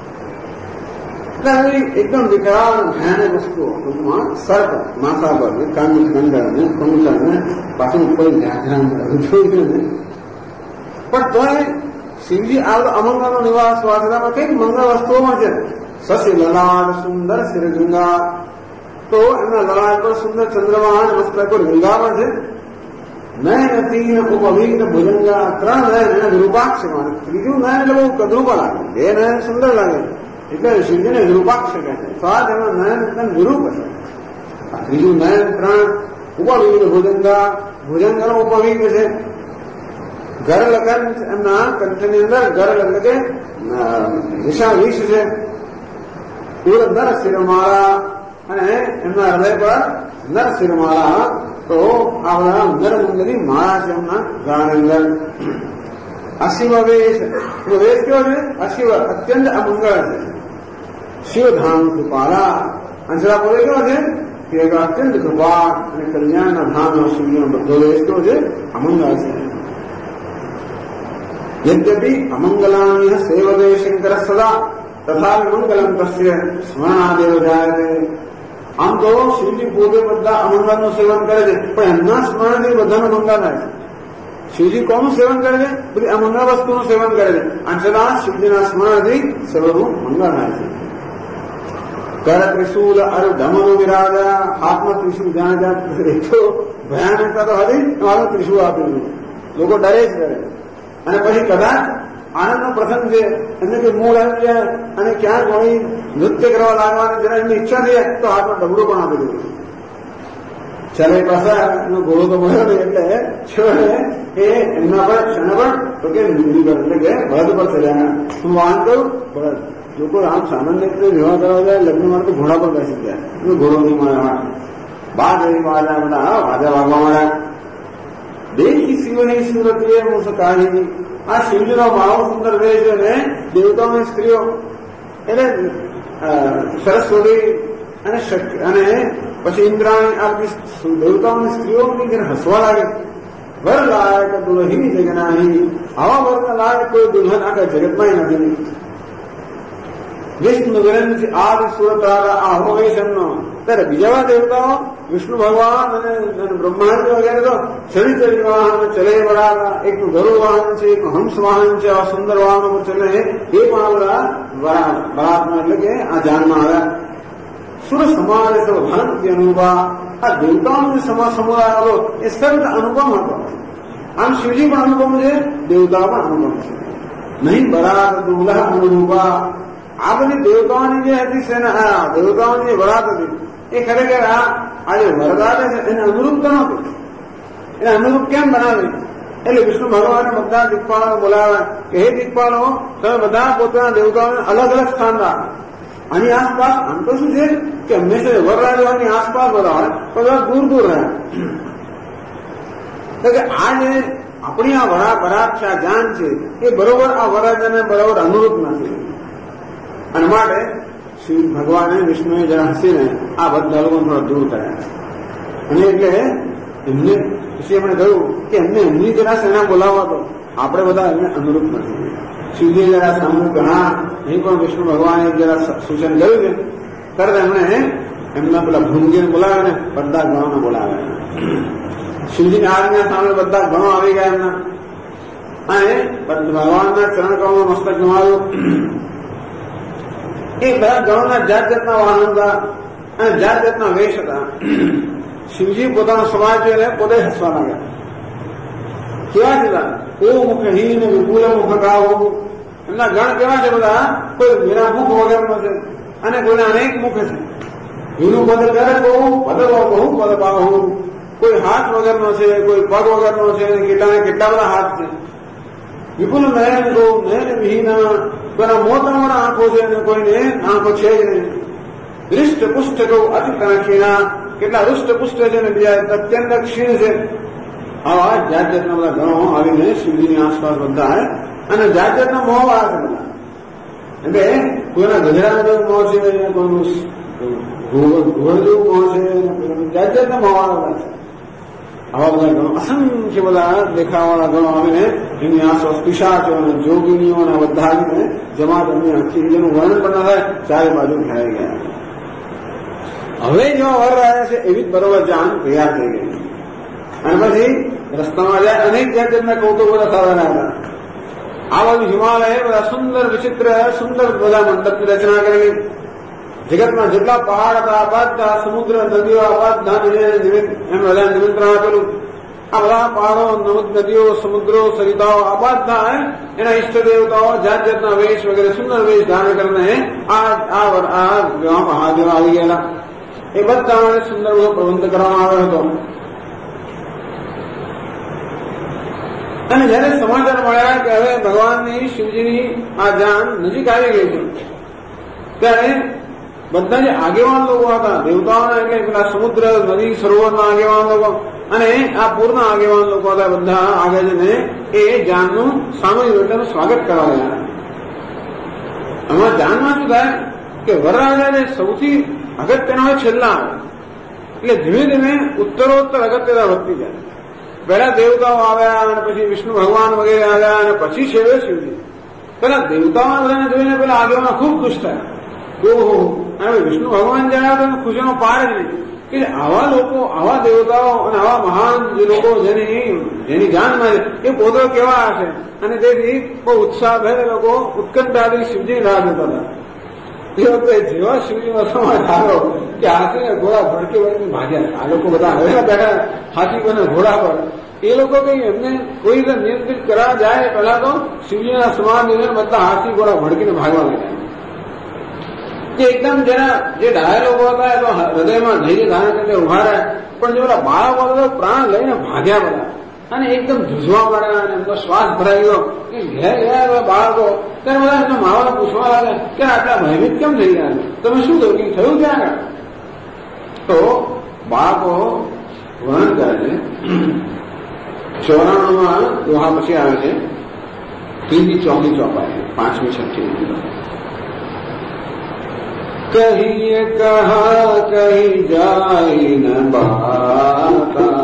એકદમ વિકરાળ ભયાનક વસ્તુઓ ટૂંકમાં સર્પ માથા પર કંડળ ને કંકર ને પાછું કોઈ વ્યાઘ્રાંબર જોયું ને. પણ તોય શિવજી આ અમંગળનો નિવાસ વાસનામાં કઈક મંગળ વસ્તુઓમાં છે. શશી લલાટ સુંદર શિરગંગા. તો એમના લલાટ પર સુંદર ચંદ્રમા મસ્તક પર ગંગા પણ છે. નયન તીન ઉપવિગ્ન ભુજંગા. 3 નયન એને વિરૂપાક્ષમાં. ત્રીજું નયન એટલે બહુ કદરૂપા લાગે. 2 નયન સુંદર લાગે એટલે શિવજીને વિરૂપાક્ષ કહે છે. સ્વાદ એમાં નયન એકદમ વિરૂપ છે. ત્રીજું નયન 3 ઉપવિગ્ન ભુજંગા. ભુજંગનો ઉપવિગ્ન છે. ગરલ કંઠ એમના કંઠની અંદર ગરલ એટલે કે દિશા 20 છે. નર શિરમાળા અને એમના હૃદય પર નર શિરમાળા. તો આ બધા નરમંગલની માળા છે એમના ગાળની અંદર. અશિવ વેશ. એનો વેશ કેવો છે? અશિવ અત્યંત અમંગળ છે. શિવધામ કૃપાલા. અંશરા પૂર્વે કેવો છે કે એક અત્યંત કૃપા અને કલ્યાણના ધામનો શિવજીનો બધો વેશ કેવો છે? અમંગળ છે. यद्यपि अमंगलानि सेवते शंकर सदा तथा मंगलम तस्य स्मरणादेव जायते. આમ તો શિવજી પોતે બધા અમંગળનું સેવન કરે છે, પણ એમના સ્મરણથી બધાનું મંગળ થાય છે. શિવજી કોનું સેવન કરે છે? બધી અમંગળ વસ્તુનું સેવન કરે છે અને છતાં શિવજીના સ્મરણથી સર્વનું મંગળ થાય છે. કર ત્રિશૂલ અર ધમનો વિરાજા. હાથમાં ત્રિશૂલ જ્યાં જ્યાં એક તો ભયાનકતા તો હતી, મારું ત્રિશૂળ આપેલું. લોકો ડરે જ કરે. અને પછી કદાચ આનંદનો પ્રસંગ છે, એમને કે મૂળ આવી જાય અને ક્યાંક વળી નૃત્ય કરવા લાગવાની જરા એમની ઈચ્છા થઈ તો હાથમાં ડબડું પણ આપી દીધું. ચાલે પાછા એનો ઘોડો તો મળ્યો નહીં એટલે છેવટે એ એમના પર ક્ષણ પર તો કે નિવૃત્તિ પર એટલે કે બળદ પર ચડ્યા. હું વાહન કરું બળદ. લોકો આમ સામાન્ય રીતે વિવાહ કરવા જાય લગ્ન માટે તો ઘોડા પર બેસી ગયા. ઘોડો નહીં મળે. હા બાદ એવી વાજા બધા વાજા વાગવા મળ્યા. દેખી શિવની સુરતીએ મુસકારી. આ શિવજીનો માવો સુંદર વેશ છે ને દેવતાઓની સ્ત્રીઓ એટલે સરસ્વતી અને પછી ઇન્દ્રાણી આ બધી દેવતાઓની સ્ત્રીઓની જેને હસવા લાગે. વર લાયક દુલ્હી જગનાહી. આવા વર્ગ લાયક કોઈ દુલ્હન આખા જગતમાં નથી. વિષ્ણુ ગ્રંથ આદિ સુરતારા આહો વેશ એમનો. ત્યારે બીજા દેવતાઓ વિષ્ણુ ભગવાન અને બ્રહ્માંડ વગેરે તો ચડી વાહન ચલે બળાના. એકનું ગરુડ વાહન છે, એકનું હંસ વાહન છે. આ સુંદર વાહનો પર ચલે એ પણ બધા બળાત્મા એટલે કે આ જાનમાં આવ્યા. સુર સમાજ સર્વ ભારતીય અનુભવ. આ દેવતાઓનો જે સમુદાય હતો એ સર્વ અનુપમ હતો. આમ શિવજી પણ અનુપમ છે, દેવતાઓ પણ અનુપમ છે. નહીં બરાત દુર્લભ અનુરૂપા. આ બધી દેવતાઓની જે હતી સેના, દેવતાઓની જે વરાત હતી એ ખરેખર આ જે વરદાન છે એને અનુરૂપ તો નહોતું. એને અનુરૂપ કેમ બનાવી? એટલે વિષ્ણુ ભગવાને બધા દિક્પાલો બોલાવ્યા કે હે દિક્પાલો, તમે બધા પોતાના દેવતાઓને અલગ અલગ સ્થાન રાખો. આની આસપાસ આમ તો શું છે કે હંમેશા વરરાજાની આસપાસ બધા હોય તો બધા દૂર દૂર રહ્યા. તો કે આ જે આપણી આ વરાત છે, આ જાન છે એ બરોબર આ વરરાજાને બરોબર અનુરૂપ નથી. અને માટે શ્રી ભગવાને વિષ્ણુએ જરા હસીને આ બધા લોકો થોડા દૂર કર્યા. અને એટલે એમને પછી એમણે કહ્યું કે એમને એમની જરા સેના બોલાવવા તો આપણે બધા એમને અનુરૂપ નથી. શિવજીએ જરા સાંભળ્યું કે હા અહીં પણ વિષ્ણુ ભગવાને જરા સૂચન કર્યું છે. તરત એમણે એમના પેલા ભૃંગીને બોલાવ્યા ને બધા ગણોને બોલાવ્યા. શિવજીની આજ્ઞા સામે બધા ગણો આવી ગયા એમના અને ભગવાનના ચરણ કમળમાં મસ્તક નમાવ્યું. એ બધા ગણોના જાત જાતના વાહન હતા અને જાત જાતના વેશ હતા. શિવજી પોતાનો સમાજ જોઈને પોતે હસવા લાગ્યા. કેવા છે? ઓ મુખહીન વિપુલ મુખ ગાવો. એમના ગણ કેવા છે બધા? કોઈ વિના મુખ વગરનો છે અને કોઈના અનેક મુખ છે. વિનું પદ કરે બહુ પદ બહુ પદ પાહુ. કોઈ હાથ વગરનો છે, કોઈ પગ વગરનો છે, કેટલાને કેટલા બધા હાથ છે. વિપુલ નયન ગો નયન વિહીન. કોઈના મોટા આંખો છે અને કોઈને આંખો છે જ નહીં. હૃષ્ટ પુષ્ટ ગૌ અતિ ક્ષીણા. કેટલા હૃષ્ટ પુષ્ટ છે ને બીજા અત્યંત ક્ષીણ છે. આવા જાત જાતના બધા ગણો આવીને શિવજીની આસપાસ બધા અને જાત જાતના મોહ આવે છે બધા. એટલે કોઈના ગધેડાનો જેવું મોહ છે, કોઈનું ઘોડ જેવું મોહ છે, જાત જાતના મોહ આવેલા છે. આવા બધા ગણો અસંખ્ય બધા દેખાવાળા ગણો આવીને એની આસપાસ પિશાચો અને જોગીનીઓ અને બધા આવીને જમાત એમની આખી જેનું વર્ણન પણ ના થાય ચારે બાજુ ફેરાઈ ગયા. હવે જેવા વર રહ્યા છે એવી જ બરોબર જાન તૈયાર થઈ ગઈ. અને પછી રસ્તામાં જાય અનેક જાત જાતના કૌતુક બધા સારા હતા. આ બાજુ હિમાલય બધા સુંદર વિચિત્ર સુંદર બધા મંડપની રચના કરેલી. જગતમાં જેટલા પહાડ હતા બધા સમુદ્ર નદીઓ બધા એમ બધા નિમંત્રણ આપેલું. આ બધા પહાડો નદીઓ સમુદ્રો સરિતાઓ આ બધા એના ઈષ્ટ દેવતાઓ જાત જાતના વેશ વગેરે સુંદર વેશ ધારણ કરીને આ મહાદેવ આવી ગયેલા. એ બધા સુંદર બધો પ્રબંધ કરવામાં આવ્યો હતો. અને જયારે સમાચાર મળ્યા કે હવે ભગવાનની શિવજીની આ જાન નજીક આવી ગઈ છે ત્યારે બધા જે આગેવાન લોકો હતા દેવતાઓના એટલે પેલા સમુદ્ર નદી સરોવરના આગેવાન લોકો અને આ પૂરના આગેવાન લોકો હતા બધા આગળ જઈને એ જાનનું સામૂહિક રીતે સ્વાગત કરવા ગયા. આમાં જાનમાં શું થાય કે વરરાજાને સૌથી અગત્યનો હોય છેલ્લા આવે એટલે ધીમે ધીમે ઉત્તરોત્તર અગત્યતા વધતી જાય. પહેલા દેવતાઓ આવ્યા અને પછી વિષ્ણુ ભગવાન વગેરે આવ્યા અને પછી છેડે શિવજી. પેલા દેવતાઓ બધાને જોઈને પેલા આગેવાનો ખૂબ ખુશ થાય. ઓહો અને વિષ્ણુ ભગવાન જણાવે તો ખુશીનો પાર જ નહીં કે આવા લોકો આવા દેવતાઓ અને આવા મહાન જે લોકો જેની જાનમાં છે એ પોતે કેવા હશે. અને તેથી બહુ ઉત્સાહભેર લોકો ઉત્કંઠાથી શિવજી રાહ જોતા હતા. એ વખતે જેવા શિવજીનો સમાજ આવ્યો કે હાથીને ઘોડા ભડકી વળીને ભાગ્યા. આ લોકો બધા હવે બેઠા હાથી અને ઘોડા પર. એ લોકો કઈ એમને કોઈ રીતે નિયંત્રિત કરવા જાય પહેલા તો શિવજીના સમાન બધા હાથી ઘોડા ભડકીને ભાગવા લાગ્યા. જે એકદમ જરા જે ડાયા લોકો હતા એ તો હૃદયમાં ધૈર્ય ધારણ કરીને ઉભા રહ્યા. પણ જે પેલા બાળકો હતા પ્રાણ લઈને ભાગ્યા બધા અને એકદમ ધ્રુજવા પડ્યા અને એમનો શ્વાસ ભરાઈ ગયો કે ઘેર ગયા બાળકો. ત્યારે બધા એમના માવાને પૂછવા લાગ્યા કે આટલા ભયભીત કેમ થઈ ગયા? તમે શું થયું? કંઈ થયું ક્યાં આગળ? તો બાળકો વર્ણન કરે છે 94માં દોહા પછી આવે છે 3જી 4મી ચોપાઈ 5મી 6મી. કહીએ કહા કહી જાય ન બાતા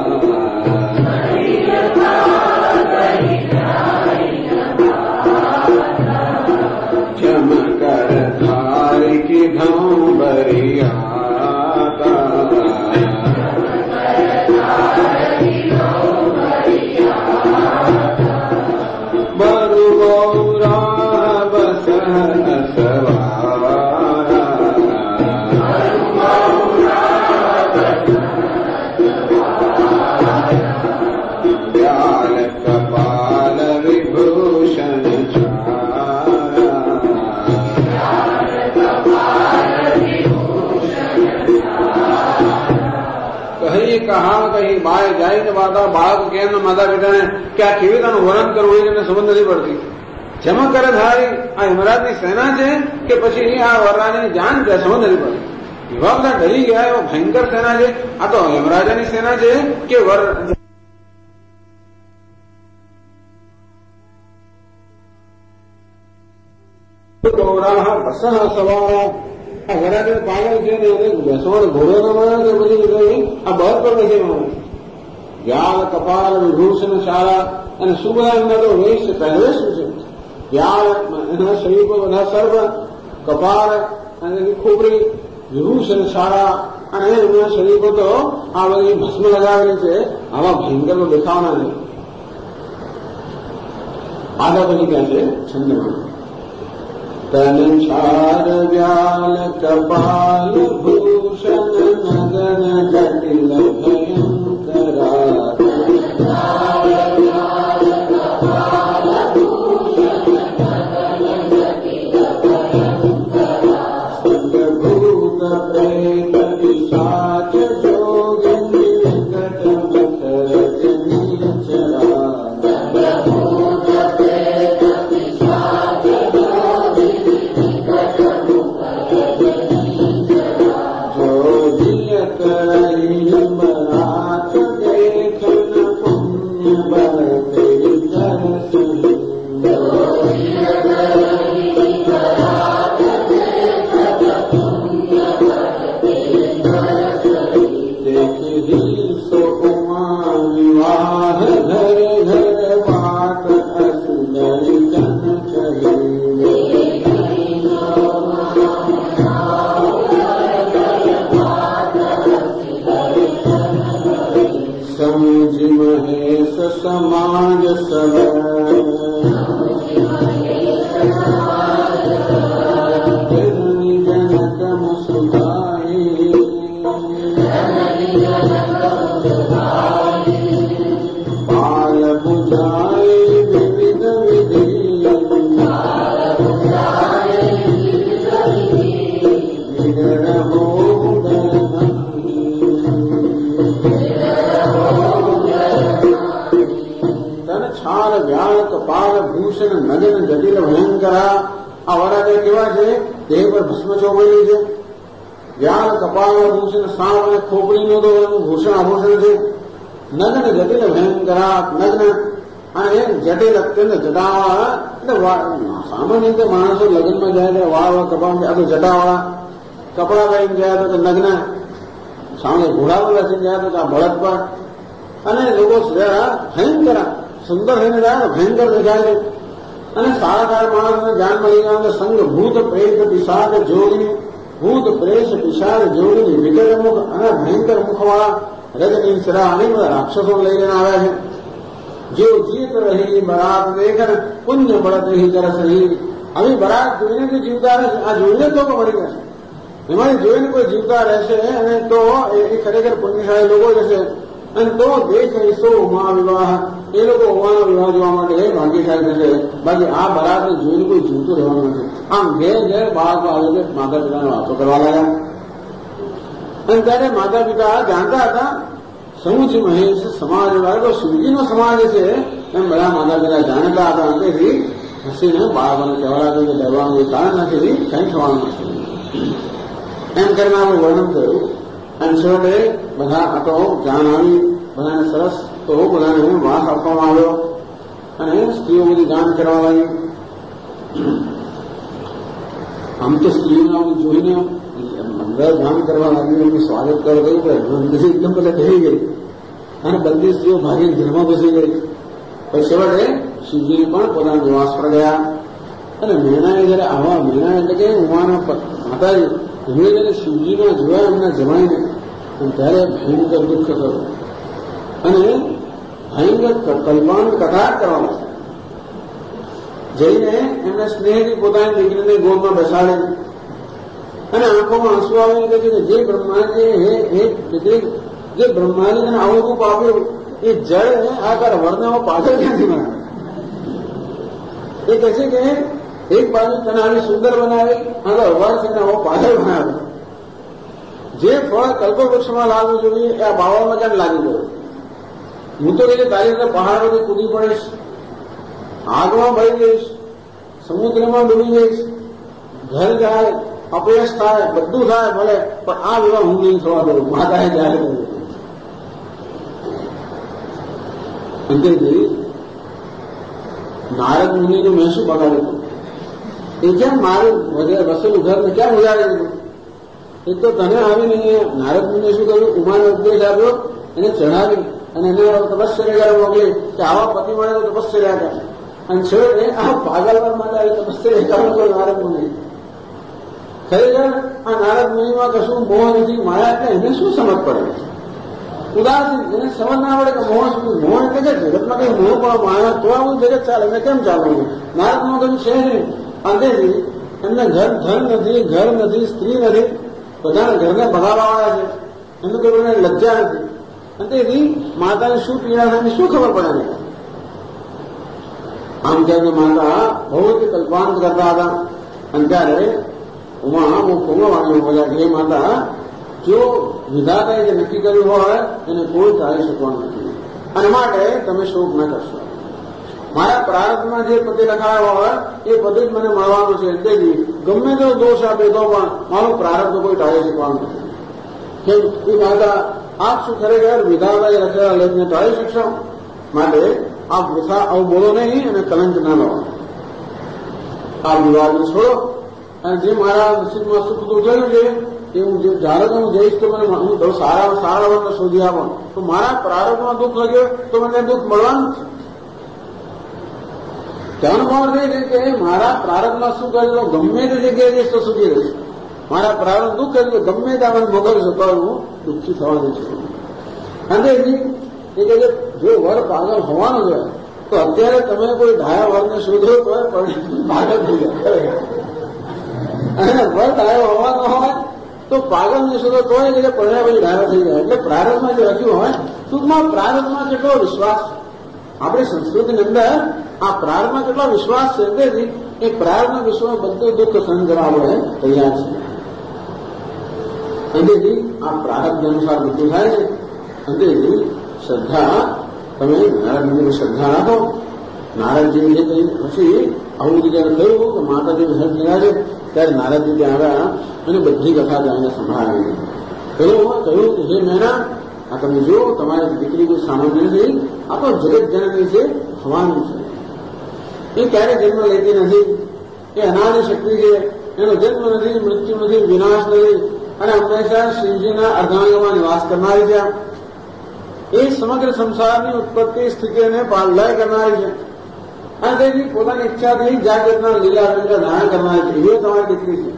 ચમકર ધારી કી ધમ બરિયાતા બરુ ગૌરા બસ કહા કहीं બાય જાય ને બાળક કે માતા પિતાને કે આ કેવી રીતનું વર્ણન કરવું એને સમજ નથી પડતી. જમા કરે ધારી આ યમરાજની સેના છે કે પછી આ વરરાજાની જાન છે સમજ નથી પડતી. એવા બધા ડરી ગયા એવો ભયંકર સેના છે. આ તો યમરાજાની સેના છે કે વર ગૌરા બસ સવારા. આ વરાજે પાગલ છે ને એને બેસવાનો ઘોડો ના મળે કે પછી આ બહર પર નથી મળે. વ્યાલ કપાલ વિભૂષણ શાળા અને શું બધા એમના તો વેશ છે પહેરવેશ શું છે. વ્યાલ એના શરીર પર બધા સર્વ કપાળ અને ખોપરી વિભૂષણ શાળા અને એમના શરીર પર તો આ બધી ભસ્મ લગાવેલી છે. આવા ભયંકર તો દેખાવાના છે. આગળ પછી ક્યાં છે છંદમાં તન છાર વ્યાલ કપાલ ભૂષણ નગન જટિલ ભયંકરા ભૂત પ્રેત પિશાચ જોગિની વિકટ મુખ રજની ચરા ભૂત પ્રેત પિશાચ જોગિની વિકટ મુખ રજની ચરા જો દિયત રહી બરાત દેખન પુણ્ય બરતે દર્શન सो उमा विवाह घर घर बात असुदर जन समझ महेश समाज सब जनतम सुखाए बाल बुझाए विविध विधि विग्रह हो तन छाल व्याल कपाल भूषण नगन जटिल भयंकर આ વરાજે કેવા છે? દેહ પર ભસ્મ ચોપડેલી છે. વ્યાલ કપાલ ભૂષણ સાપ અને ખોપડીનું તો એનું ભૂષણ આભૂષણ છે. નગ્ન જટિલ ભયંકરા નગ્ન અને જટિલ અત્યંત જટાવાળા. એટલે સામાન્ય રીતે માણસો લગ્નમાં જાય તો વાળ કપાળ આ તો જટાવાળા કપડા પહેરીને ગયા તો નગ્ન, સામે ઘોડા બેસીને ગયા તો આ બળદ પર. અને લોકો ભયંકર સુંદર થઈને જાય ભયંકર દેખાય છે. અને સારા સારા માણસને જાન મળી ગયા સંગ ભૂત પ્રેત પિશાચ જોગી ભૂત પ્રેત પિશાચ જોગી વિકટ મુખ અને ભયંકર મુખવાળા રજની સરા અને બધા રાક્ષસો લઈને આવ્યા છે. જો જીત રહી બરાત દેખર પુણ્ય બળત રહી તરસ રહી. આવી બરાત જોઈને જે જીવતા રહેશે આ જોઈને લોકો મળી જશે. એમાંથી જોઈને કોઈ જીવતા રહેશે અને તો એ ખરેખર પુણ્યશાળી લોકો જશે. અને તો દેશ સો ઉમા વિવાહ એ લોકો ઉમાનો વિવાહ જોવા માટે ભાગ્યશાળી થશે. બાકી આ બરાતને જોઈને કોઈ જીવતું રહેવાનું નથી. આમ ઘેર ઘેર બાળકો આવે છે માતા પિતાને વાતો કરવા લાગ્યા. અને ત્યારે માતા પિતા જાણતા હતા સમૂચ મહેશ સમાજ વાળો શિવજીનો સમાજ છે એમ બધા માતા પિતા જાણતા હતા. અંતેથી હસીને બાળકોને કહેવા લાગ્યું કે ડરવાનું એ કારણ નથી, કંઈ થવાનું નથી એમ કરીને આપણે વર્ણન કર્યું. અને છેવટે બધા આ તો જાણ આવી બધાને સરસ તો બધાને વાસ આપવામાં આવ્યો અને સ્ત્રીઓ બધી ગાન કરવા લાગી. આમ તો સ્ત્રીઓને જોઈને અંદર ગાન કરવા લાગ્યું, એમનું સ્વાગત કરવા ગયું પણ એકદમ બધા થઈ ગઈ અને બધી સ્ત્રીઓ ભાગીને ઘરમાં ઘૂસી ગઈ. પછી છેવટે શિવજીને પણ પોતાના નિવાસ પર ગયા. અને મેણાએ જયારે આવા મેણા એટલે કે ઉમાના માતાજી એમણે જયારે શિવજીના જોયા એમના જમાઈને ત્યારે ભયંકર દુઃખ થયું અને ભયંકર કલ્પાન કથા કરવા લાગ્યા. જઈને એમને સ્નેહથી પોતાની દીકરીને ગોળમાં બેસાડે અને આંખોમાં આંસુ આવીને કહે છે કે જે બ્રહ્માજી હે દીકરી જે બ્રહ્માજીને આવું રૂપ આપ્યું એ જળ આ તારા વર્ણમાં પાછળ ક્યાંથી બનાવે? એ કહે છે કે એક બાજુ તને આવી સુંદર બનાવી અને અવાજ છે આવો પાછળ બનાવે. જે ફળ કલ્પવૃક્ષમાં લાગવું જોઈએ એ આ બાવળમાં ક્યાં લાગી ગયું? હું તો કહીએ તારી અંદર પહાડોથી કૂદી પડીશ, આગમાં ભરી જઈશ, સમુદ્રમાં ડૂબી જઈશ, ઘર જાય, અપયશ થાય, બધું થાય ભલે પણ આ વિવાહ હું નહીં થવા દઉં. માતાએ જાહેર કર્યું. અંતેથી નારદ મુનિનું મેં શું બગાડ્યું? એ કેમ મારું વસેલું ઘરને કેમ ઉજાડી દીધું? એક તો તને આવીને નારદ મુનિએ શું કર્યું? ઉમાને ઉપદેશ આપ્યો, એને ચઢાવી અને એને તપશ્ચર્યા મોકલી કે આવા પતિ મળે તો તપશ્ચર્યા કરે. અને છેવટે આ ભાગલવાર માટે આવી તપશ્ચર્યા કરવું તો નારદ મુનિ. ખરેખર આ નારદ મુનિમાં કશું મોહ નથી, માયા એટલે એને શું સમજ પડે? ઉદાસીન એને સમજ ના પડે કે મોહ શું? મોહ એટલે કે જગતમાં કઈ મોહ પણ માયા તો આવું જગત ચાલે એને કેમ ચાલવું? નારદમાં કશું છે નહીં. અંતેથી એમને ધન નથી, ઘર નથી, સ્ત્રી નથી, બધાના ઘરને ભગાડવાવાળા છે. એમને કોઈ બધાને લજ્જા નથી. અંતેથી માતાને શું પીડા થાય શું ખબર પડે નહીં. આમ ત્યારે માતા બહુ જ કલ્પાંત કરતા હતા. અને ત્યારે ઉમા વાણીઓ બોલ્યા કે હે માતા, જો વિધાતાએ જે નક્કી કર્યું હોય એને કોઈ ટાળી શકવાનું નથી, અને માટે તમે શોક ન કરશો. મારા પ્રારબ્ધમાં જે પતિ લખાયો હોય એ પતિ જ મને મળવાનું છે. તેથી ગમે તેવો દોષ આપે તો પણ મારું પ્રારબ્ધ કોઈ ટાળી શકવાનું નથી. કેમ એ માતા આપ શું ખરેખર વિધાતાએ લખેલા લેખને ટાળી શકશો? માટે આપ વૃથા આવું બોલો નહીં અને કલંક ના લો. આ વિવાદને છોડો અને જે મારા નસીબમાં સુખ દુઃખ થયું છે એ હું જ્યારે હું જઈશ તો મને હું સારા વર્ગ શોધી આપો. તો મારા પ્રારબ્ધમાં દુઃખ લાગ્યો તો મને દુઃખ મળવાનું છે. તેનો ભાવ એ છે કે મારા પ્રારબ્ધમાં શું કર્યું ગમે તે જગ્યાએ જઈશ તો સુખી રહીશ. મારા પ્રારબ્ધ દુઃખ કર્યું ગમે ત્યાં મને મોકલશો તો હું દુઃખી થવા દઈશું. અને એ કે જો વર પાગલ હોવાનો છે તો અત્યારે તમે કોઈ ડાયા વર્ગને શોધો તો પાગલ થઈ જાય. અને વર ડાયો હોવાનો હોય તો પાગલને શોધો તો એટલે પડ્યા પછી ડાયો થઈ જાય. એટલે પ્રારબ્ધમાં જે લખ્યું હોય ટૂંકમાં પ્રારબ્ધમાં કેટલો વિશ્વાસ છે. આપણી સંસ્કૃતિની અંદર આ પ્રારબ્ધમાં કેટલો વિશ્વાસ છે તેથી એ પ્રારબ્ધનો વિશ્વાસ બધું દુઃખ સહન કરવા આપણે તૈયાર છે. અંતેથી આ પ્રારબ્ધ અનુસાર બધું થાય છે. અંતેથી શ્રદ્ધા તમે નારાયણજીની શ્રદ્ધા રાખો. નારાયણજી જે કહી પછી આવું રીતે કહ્યું કે માતાજી વિસર્જન થયા છે ત્યારે નારાયણજી ત્યાં આવ્યા અને બધી કથા જાણીને સંભાળી. કહ્યું કે હે મેના, આ તમે જો તમારી દીકરી કોઈ સામાન્ય નથી, આ તો જગત જનની છે, થવાનું છે. એ ક્યારેય જન્મ લેતી નથી, એ અનાદિ શક્તિ છે, એનો જન્મ નથી, મૃત્યુ નથી, વિનાશ નથી, અને હંમેશા શ્રીજીના અર્ધાંગમાં નિવાસ કરનારી છે. એ સમગ્ર સંસારની ઉત્પત્તિ સ્થિતિ અને પાલય કરનારી છે. અને તેથી પોતાની ઈચ્છાથી જાગૃતના લીલા રંગ ધારણ કરનારી છે. એ તમારી દીકરી છે.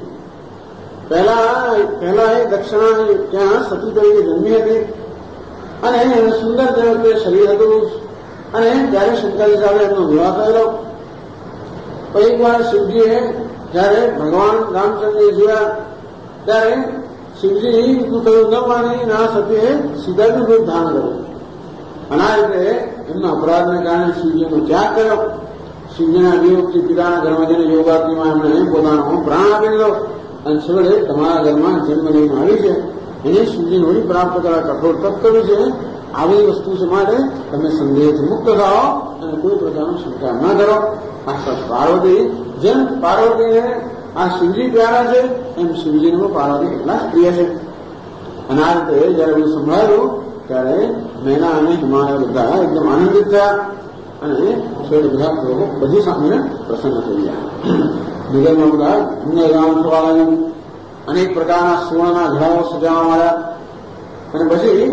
પહેલા એ દક્ષિણા ત્યાં સતી તરીકે જન્મી હતી અને સુંદર દેવતે શરીર હતું. અને ત્યારે શંકરજી સાથે એમનો વિવાહ થયેલો. એક વાર શિવજીએ જયારે ભગવાન રામચંદ્રજી જોયા ત્યારે શિવજીનું કહ્યું ન માની ના સતીએ સીધાનું રૂપ ધારણ કર્યું. અને આ રીતે એમના અપરાધને કારણે શિવજીનો ત્યાગ કર્યો. શિવજીના વિયોગથી પિતાના ઘરમાં જઈને યોગાગ્નિમાં એમણે પોતાનો પ્રાણ આપી દીધો. અને છેવટે તમારા ઘરમાં જન્મ લઈને આવી છે. એને શિવજીને વળી પ્રાપ્ત કરવા કઠોર તપ કર્યું છે. આવી વસ્તુ છે માટે તમે સંદેહથી મુક્ત થાઓ અને કોઈ પ્રકારની શંકા ન કરો. આ પાર્વતી જેમ પાર્વતીને આ શિવજી પ્યારા છે એમ શિવજીને પાર્વતી એટલા પ્રિય છે. અને આ રીતે જયારે હું સંભળાયું ત્યારે મેના અને હિમાલય બધા એકદમ આનંદિત થયા અને છેવટે બધા લોકો બધી સામે પ્રસન્ન થઈ ગયા. નિગરમાં બધા પુણ્યગામ થવા લાગ્યું. અનેક પ્રકારના સુવર્ણના ઘડાઓ સજાવવામાં આવ્યા. અને પછી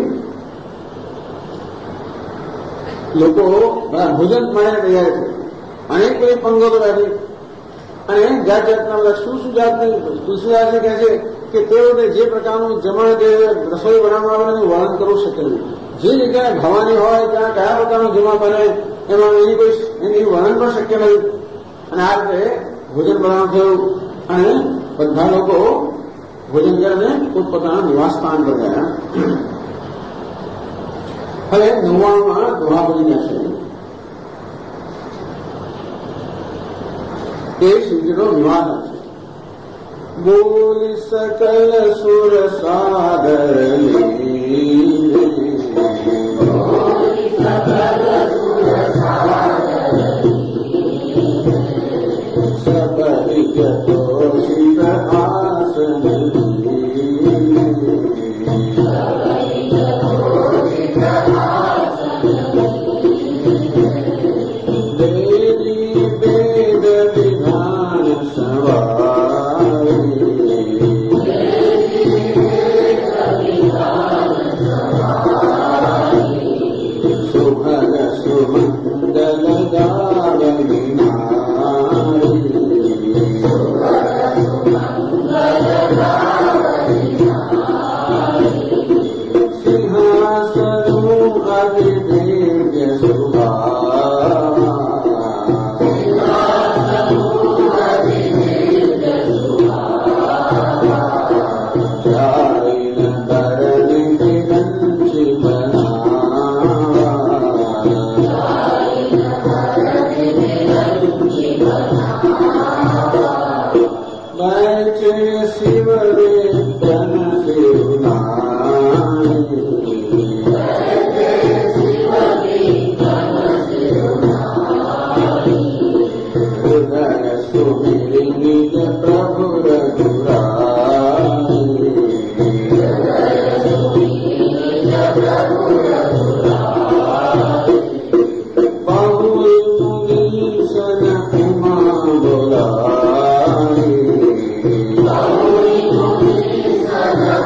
લોકો બધા ભોજન માટે તૈયાર છે. અનેક બધી પંગતો બેઠી અને જાત જાતના બધા શું જાતની તુલસીદાસજી કહે છે કે તેઓને જે પ્રકારનું જમણ કે રસોઈ બનાવવા આવે એનું વર્ણન કરવું શક્ય નથી. જે જગ્યાએ ભવાની હોય ત્યાં કયા પ્રકારનું જમા બને એમાં એની વર્ણન પણ શક્ય નથી. અને આ રીતે ભોજન બનાવવાનું થયું અને બધા લોકો ભોજન કરીને પોતપોતાના નિવાસ સ્થાન પર ગયા. હવે 99માં દોહા બની છે. તે શિવજીનો વિવાદ છે. બોલી સકલ સુર સાગર શિવ આસન Yeah.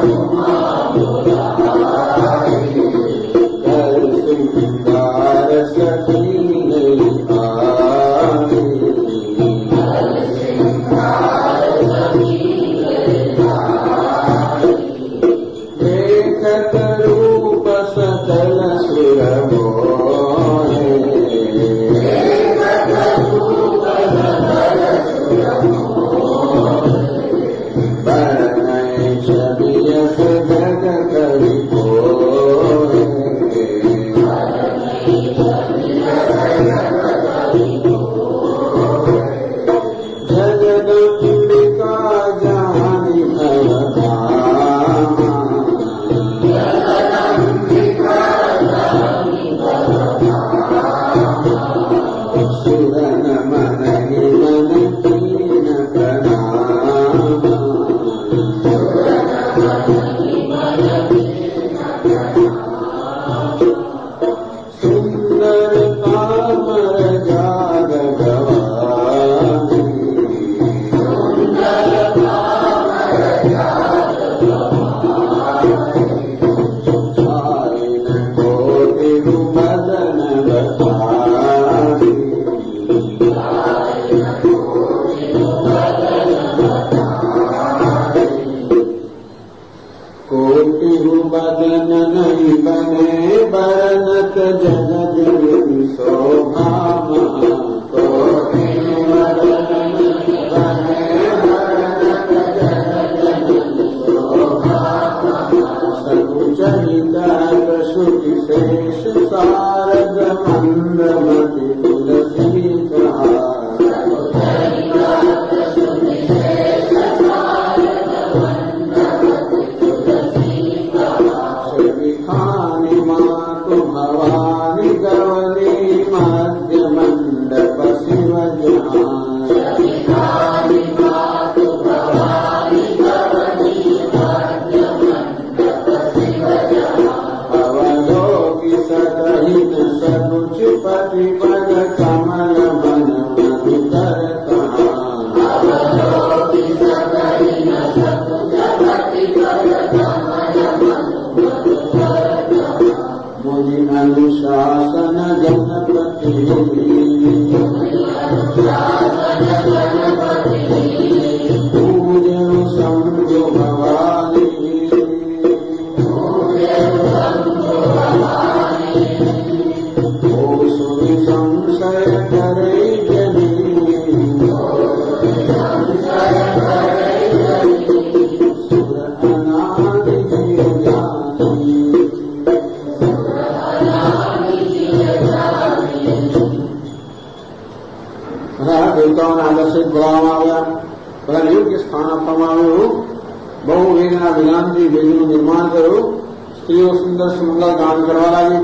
દેવતાઓને આદર્શિત બોલાવવામાં આવ્યા, બધાને યોગ્ય સ્થાન આપવામાં આવ્યું. બહુ વેદના વિધાનથી વેદનું નિર્માણ કર્યું. સ્ત્રીઓ સુંદર સુંદર ગાન કરવા લાગી.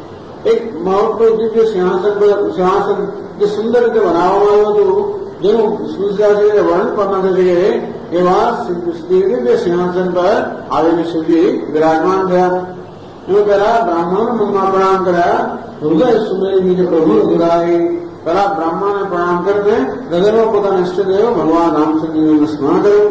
એક મહોત્સવ દિવ્ય સિંહાસન જે સુંદર રીતે બનાવવામાં આવ્યું હતું, જેનું સુરદાસજીએ વર્ણન પણ નથી શકે એવા દિવ્ય સિંહાસન પર આવીને શિવજી વિરાજમાન થયા. એનું પહેલા બ્રાહ્મણોને મનમાં પ્રણામ કર્યા. હૃદય સુમેરી જે પ્રભુ ગુરાઈ પહેલા બ્રાહ્મણને પ્રણામ કરીને હૃદયમાં પોતાના ઇષ્ટદેવ ભગવાન રામચંદ્રજીનું સ્મરણ કર્યું.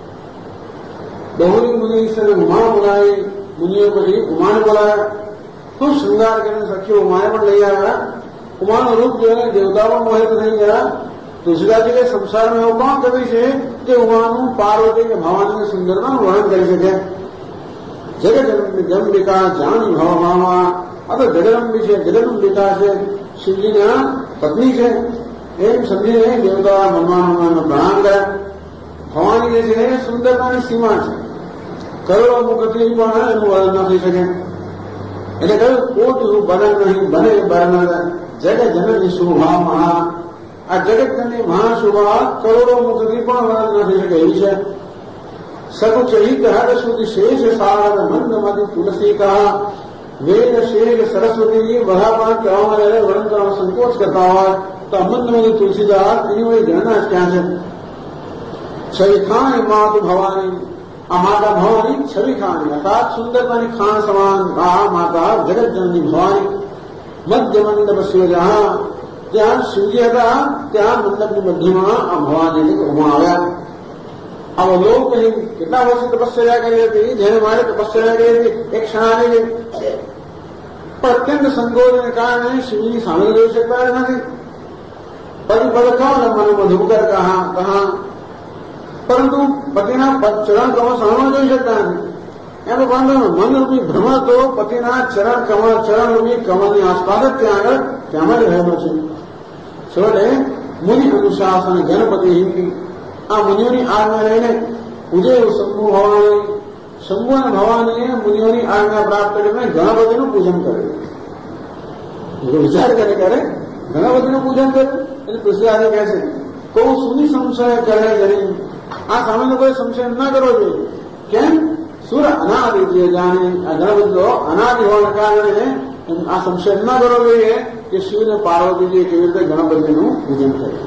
બહુરી મુનિ ઈશ્વરે ઉમા બોલાવી. મુનિઓ પછી ઉમાને બોલાવ્યા. ખૂબ શૃંગાર કરીને સખીઓ ઉમાને પણ લઈ આવ્યા. ઉમાનું રૂપ જોઈને દેવતા પણ મોહિત થઈ ગયા. તુલસીદાસજી કે સંસારમાં એવું કોણ કવિ છે કે ઉમાનું પાર્વતી કે ભવાનીની સુંદરતાનું વર્ણન કરી શકે? જગદંબિકા જાણી ભવભામાં. આ તો જગદંબી છે, જગદંબિકા છે, શિવજીના પત્ની છે એમ સમજીને દેવતા મનમાં પ્રણામ કર્યા. ભવાની જે છે એ સુંદરતાની સીમા છે. કરોડો મુખથી પણ એનું વર્ણન ન થઈ શકે. એટલે કહ્યું કોટી બને નહીં બને બરનર જગત જનની શોભામાં. આ જગતની મહાશોભા કરોડો મુખથી પણ વર્ણન ન થઈ શકે એવી છે. સકુચ હિત હર સુધી શેષ સાર મંદમતી તુલસી કહા. વેદ શેષ સરસ્વતી બધા પણ કહેવામાં આવે, વર્ણન કરવામાં સંકોચ કરતા હોય તો મંદમતી તુલસીદાસ એની વળી ગણના ક્યાં છે? છવી ખાણી માતુ ભવાની. આ માતા ભવાની છવી ખાણી અર્થાત સુંદરતાની ખાણ સમાન આ માતા જગતજનની ભવાની. મધ્ય મંડપ શિવ જ્યાં શિવજી હતા ત્યાં મંડપની મધ્યમાં આ ભવાની ઉમા આવ્યા. આવો લોક કેટલા વર્ષે તપશ્ચર્યા કરી હતી, જેને મારે તપશ્ચર્યા કરી હતી એક ક્ષણાની પણ અત્યંત સંકોચને કારણે શિવની સામે જોઈ શકતા નથી. પતિ પદ કહો ને મને મધુકર કહા, પરંતુ પતિના ચરણ કમળ સામે જોઈ શકતા નથી. એનો વાંધો મનરૂપી ભ્રમર તો પતિના ચરણરૂપી કમળની આસપાસ જ ત્યાં જ રહેલો છે. છેવટે મુનિ અનુશાસન ગણપતિ હિન્દી આ મુનિઓની આજ્ઞા લઈને ઉદય શંભુ અને ભવાનીએ મુનિઓની આજ્ઞા પ્રાપ્ત કરીને ગણપતિનું પૂજન કર્યું. વિચાર કરે ગણપતિનું પૂજન કર્યું. એટલે પૃથ્વીરાજે કહે છે કોઈ સુની સંશય કરે જરી આ સામેનો કોઈ સંશય ન કરવો જોઈએ. કેમ? સુર અનાદિ જે જાણે આ ગણપતિ તો અનાદિ હોવાના કારણે આ સંશય ન કરવો જોઈએ કે શિવને પાર્વતીજીએ કેવી રીતે ગણપતિનું પૂજન કર્યું.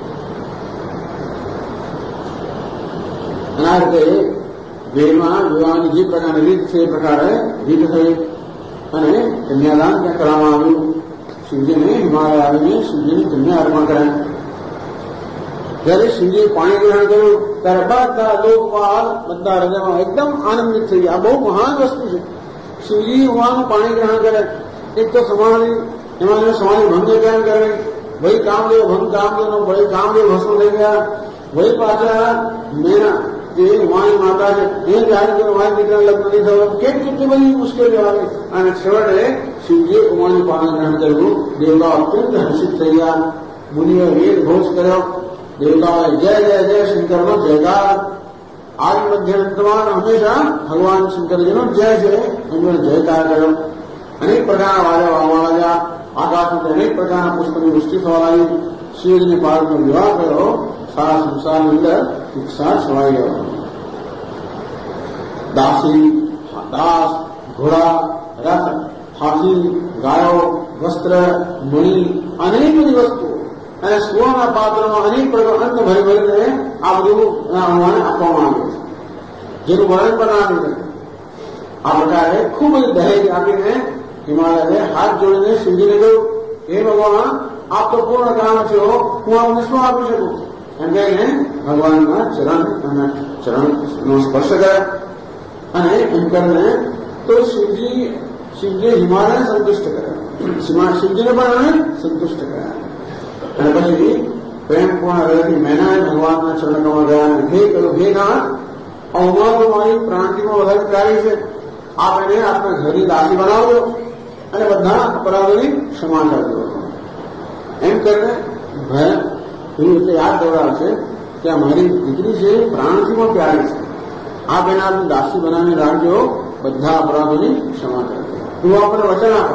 આ રીતે વેદમાં વિવાહની જે પ્રકારની રીત છે એ પ્રકારે રીત થઈ અને કન્યાદાન ત્યાં કરવામાં આવ્યું. શિવજીને હિમાલય આવીને શિવજીની કન્યા અર્પણ કરાય. જયારે શિવજીએ પાણી ગ્રહણ કર્યું ત્યારે બધા લોકપાલ બધા હૃદયમાં એકદમ આનંદિત થઈ ગયા. આ બહુ મહાન વસ્તુ છે. શિવજી ઉવાનું પાણી ગ્રહણ કરે. એક તો સમાધિ એમાં સમાધિ ભંગ ગ્રહણ કરવી, વહી કામદેવ ભંગ કામદેવનો વહી કામદેવ ભસ્મ થઈ ગયા. વહી પાછા મેના જે ઉમાની માતા છે એ જાણે ઉમાની દીકરા લગ્ન નહીં થયું કેટલી બધી મુશ્કેલીઓ આવી અને છેવટે શિવજીએ ઉમાનું પાણી ગ્રહણ કર્યું. દેવતાઓ અત્યંત હર્ષિત થઈ ગયા. મુનિએ વેદ ઘોષ કર્યો. દેવતાઓએ જય જય જય શંકરનો જયકાર. આદિ મધ્ય અંતમાં હંમેશા ભગવાન શંકરજીનો જય જય એમનો જયકાર કર્યો. અનેક પ્રકારના વાજા વાવવા લાગ્યા. આકાશમાંથી અનેક પ્રકારના પુષ્પની વૃષ્ટિ થવા લાગી. શિવજીને પાર્વતીનો વિવાહ કર્યો. સારા સંસારની અંદર ઉત્સાહ છવાઈ ગયો. દાસી, દાસ, ઘોડા, રથ, હાથી, ગાયો, વસ્ત્ર, મણી અનેક બધી વસ્તુઓ અને સુવર્ણના પાત્રમાં અનેક પ્રકાર અન્ન ભરી ભરીને આ બધું ભગવાને આપવામાં આવ્યું છે, જેનું વર્ણન પણ આવ્યું નથી. આ પ્રકારે ખૂબ જ દહેજ આપીને હિમાલયને હાથ જોડીને શિવજીને કહ્યું, હે ભગવાન આપ તો પૂર્ણ કામ છો, હું આપને શું આપી શકું? એમ કહીને ભગવાનના ચરણનો સ્પર્શ કર્યા અને એમ કરીને તો શિવજીએ હિમાલયને સંતુષ્ટ કર્યા. શિવજીને પણ સંતુષ્ટ કર્યા. અને પછી પ્રેમપૂર્ણ હૃદયથી મેનાએ ભગવાનના ચરણમાં ગયા અને હે કહ્યું, હે નાથ અવમાં તો મારી પ્રાંતિમાં વધારે પ્યારી છે. આપ એને આપણા ઘરની દાસી બનાવજો અને બધા અપરાધોની ક્ષમા કરજો. એમ કરીને ભય એવી રીતે યાદ દેવડાવે છે કે આ મારી દીકરી છે પ્રાણથીમાં પ્યારી છે. આપ એને આપની દાસી બનાવીને રાખજો, બધા અપરાધોની ક્ષમા કરજો. તું આપણે વચન આપો.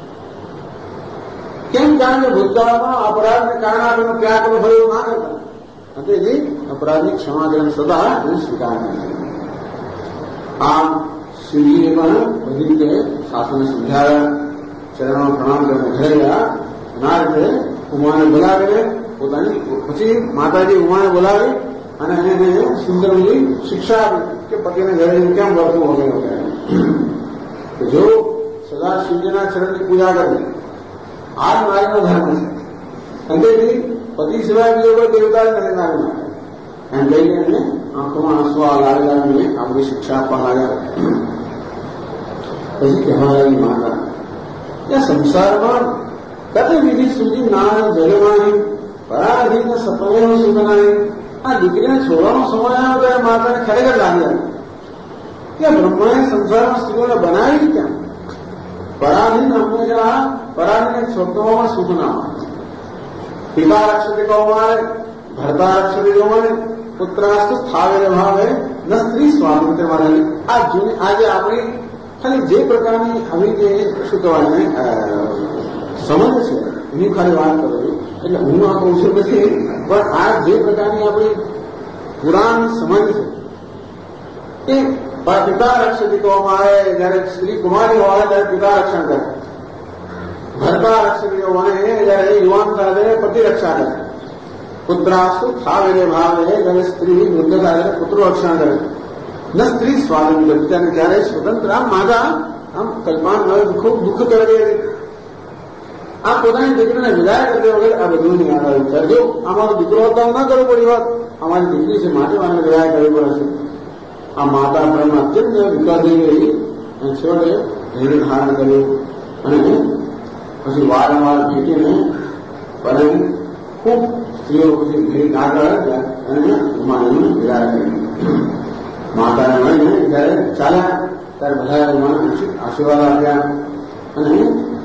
કેમ? કારણ કે ભૂતકાળમાં અપરાધને કારણે આપણે પ્યાર કરો ફરી ના કરતા. તેથી અપરાધની ક્ષમા કરીને સદા એને સ્વીકાર કરે. આમ શિવજીએ પણ બધી રીતે શાસનને સમજાવ્યા. ચરણમાં પ્રણામ કરીને ઘરે ગયા. ના રીતે ઉમાને બોલાવીને પોતાની પછી માતાજી ઉમાને બોલાવી અને એને સુંદરમની શિક્ષા આપી કે પતિને ઘરે કેમ વર્તવું વગેરે વગેરે. જો સદા શિવજીના ચરણની પૂજા કરવી આ નારીનો ધર્મ છે. અંતેથી પતિ સિવાય બીજો કોઈ દેવતા નથી નારી માટે. એમ લઈને એને આંખોમાં આંસુ લાવી આ બધી શિક્ષા આપવા લાગ્યા. પછી કહેવા લાગી માતા કે સંસારમાં ગતિવિધિ સુધી નાની જલવાની પરાધીન સપનેનું સુગનાની આ દીકરીને છોડવાનો સમય આવ્યો તો માતાને ખરેખર લાગ્યા કે બ્રહ્માએ સંસારમાં સ્ત્રીઓને બનાવી કેમ? પરાધીન હંમેશા પરાધીને છોડવામાં સુખ ના આવે. પિતા રક્ષતી કૌમાં આવે, ભરતા રક્ષતી કૌમાં પુત્રાસ્તુ સ્થાવે ભાવે ન સ્ત્રી સ્વાતંત્ર્ય મળેલી. આ જૂની આજે આપણી ખાલી જે પ્રકારની આવી જે શું કહેવાય સમજ છે એની ખાલી વાત કરું છું. એટલે હું આ કહું છું નથી, પણ આ જે પ્રકારની આપણી પુરાણ સમજ છે એ પિતા રક્ષતી કહેવામાં આવે. જયારે સ્ત્રી કુમારી હોય ત્યારે પિતા રક્ષણ કરે. ભરતા રક્ષતી હોય જયારે યુવાન થાય પતિ રક્ષા કરે. પુત્રાસ્તુ થાવે ભાવે જયારે સ્ત્રી વૃદ્ધ થાય પુત્રો રક્ષણ કરે. ન સ્ત્રી સ્વાતંત્ર્ય પિતાને ક્યારેય સ્વતંત્ર આમ માતા આમ કલ્પાન ખૂબ દુઃખ કરવી હતી. આ પોતાની દીકરીને વિદાય કરતી વખતે આ બધું નહીં આવ્યું છે. જો અમારો દીકરો હતો ન કરવું પડી હોત, અમારી દીકરી છે માટે મને વિદાય કરવી પડશે. આ માતા પ્રેમ અત્યંત વિકાસ થઈ ગઈ અને છેવટે એને ધારણ કર્યું અને પછી વારંવાર ભેટીને અને ખૂબ સ્ત્રીઓ પછી આગળ અને માની વિદાય કરી. માતાને મળીને જયારે ચાલ્યા ત્યારે બધા આશીર્વાદ આપ્યા અને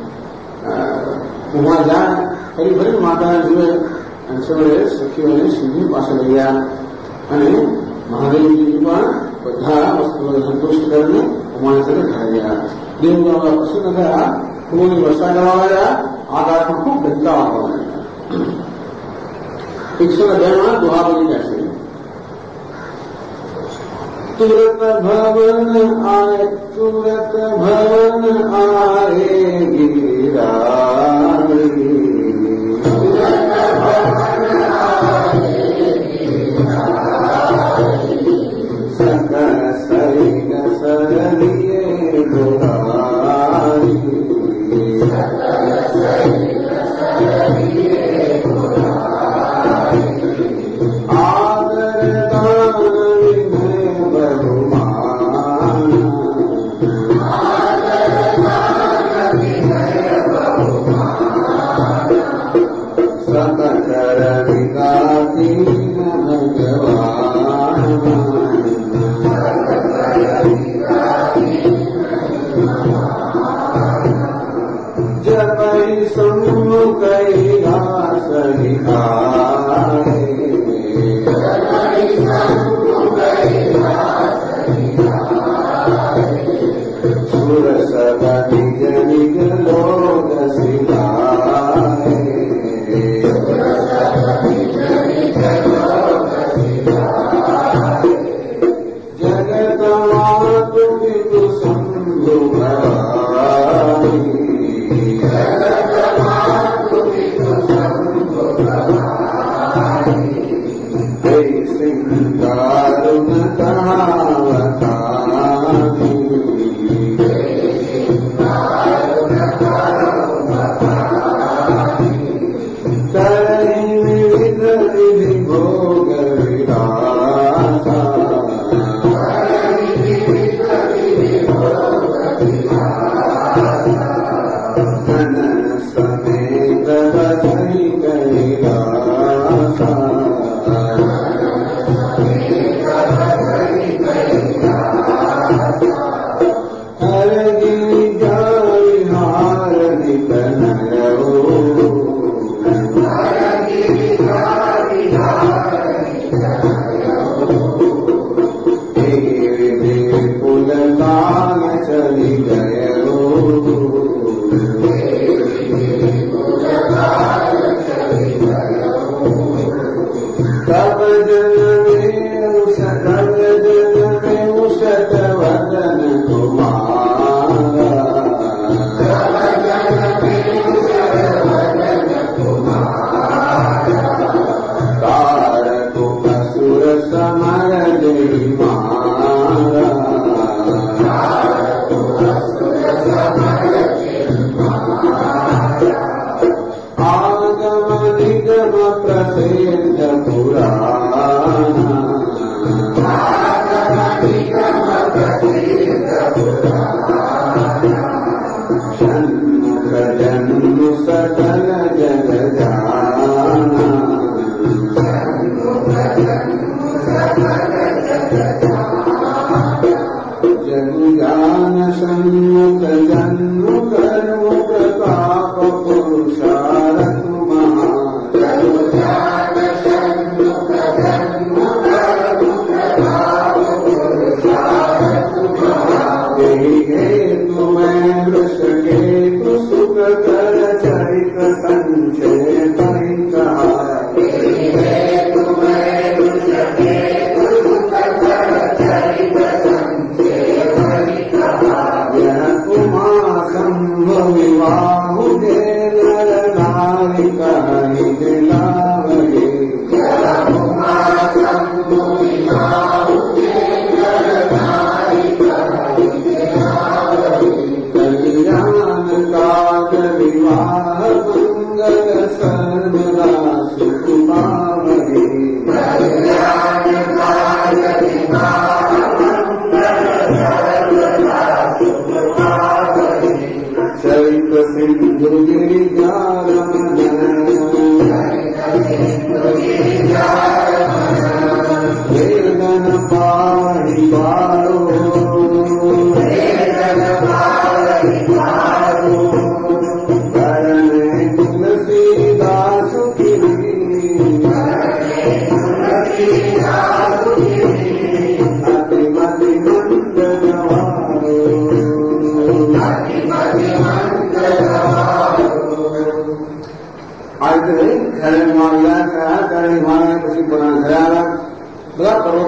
ઉમા જાય ફરી ફરી માતાને જુએ અને છેવટે સખીઓને સીધી પાસે લઈ ગયા અને મહાદેવજી પણ બધા વસ્તુઓને સંતુષ્ટ કરીને ઉમાની સાથે ઘરે ગયા. દેવગામના પ્રસન્ન થયા, ફૂલોની વર્ષા કરવા લાગ્યા, આકાશમાં ખૂબ ડંકા આપવા લાગ્યા. 102 દુહા બોલી ગયા છે. तुरत भवन आए तुरत भवन आए गिरारी सकल सरिग सरलिए गुहारी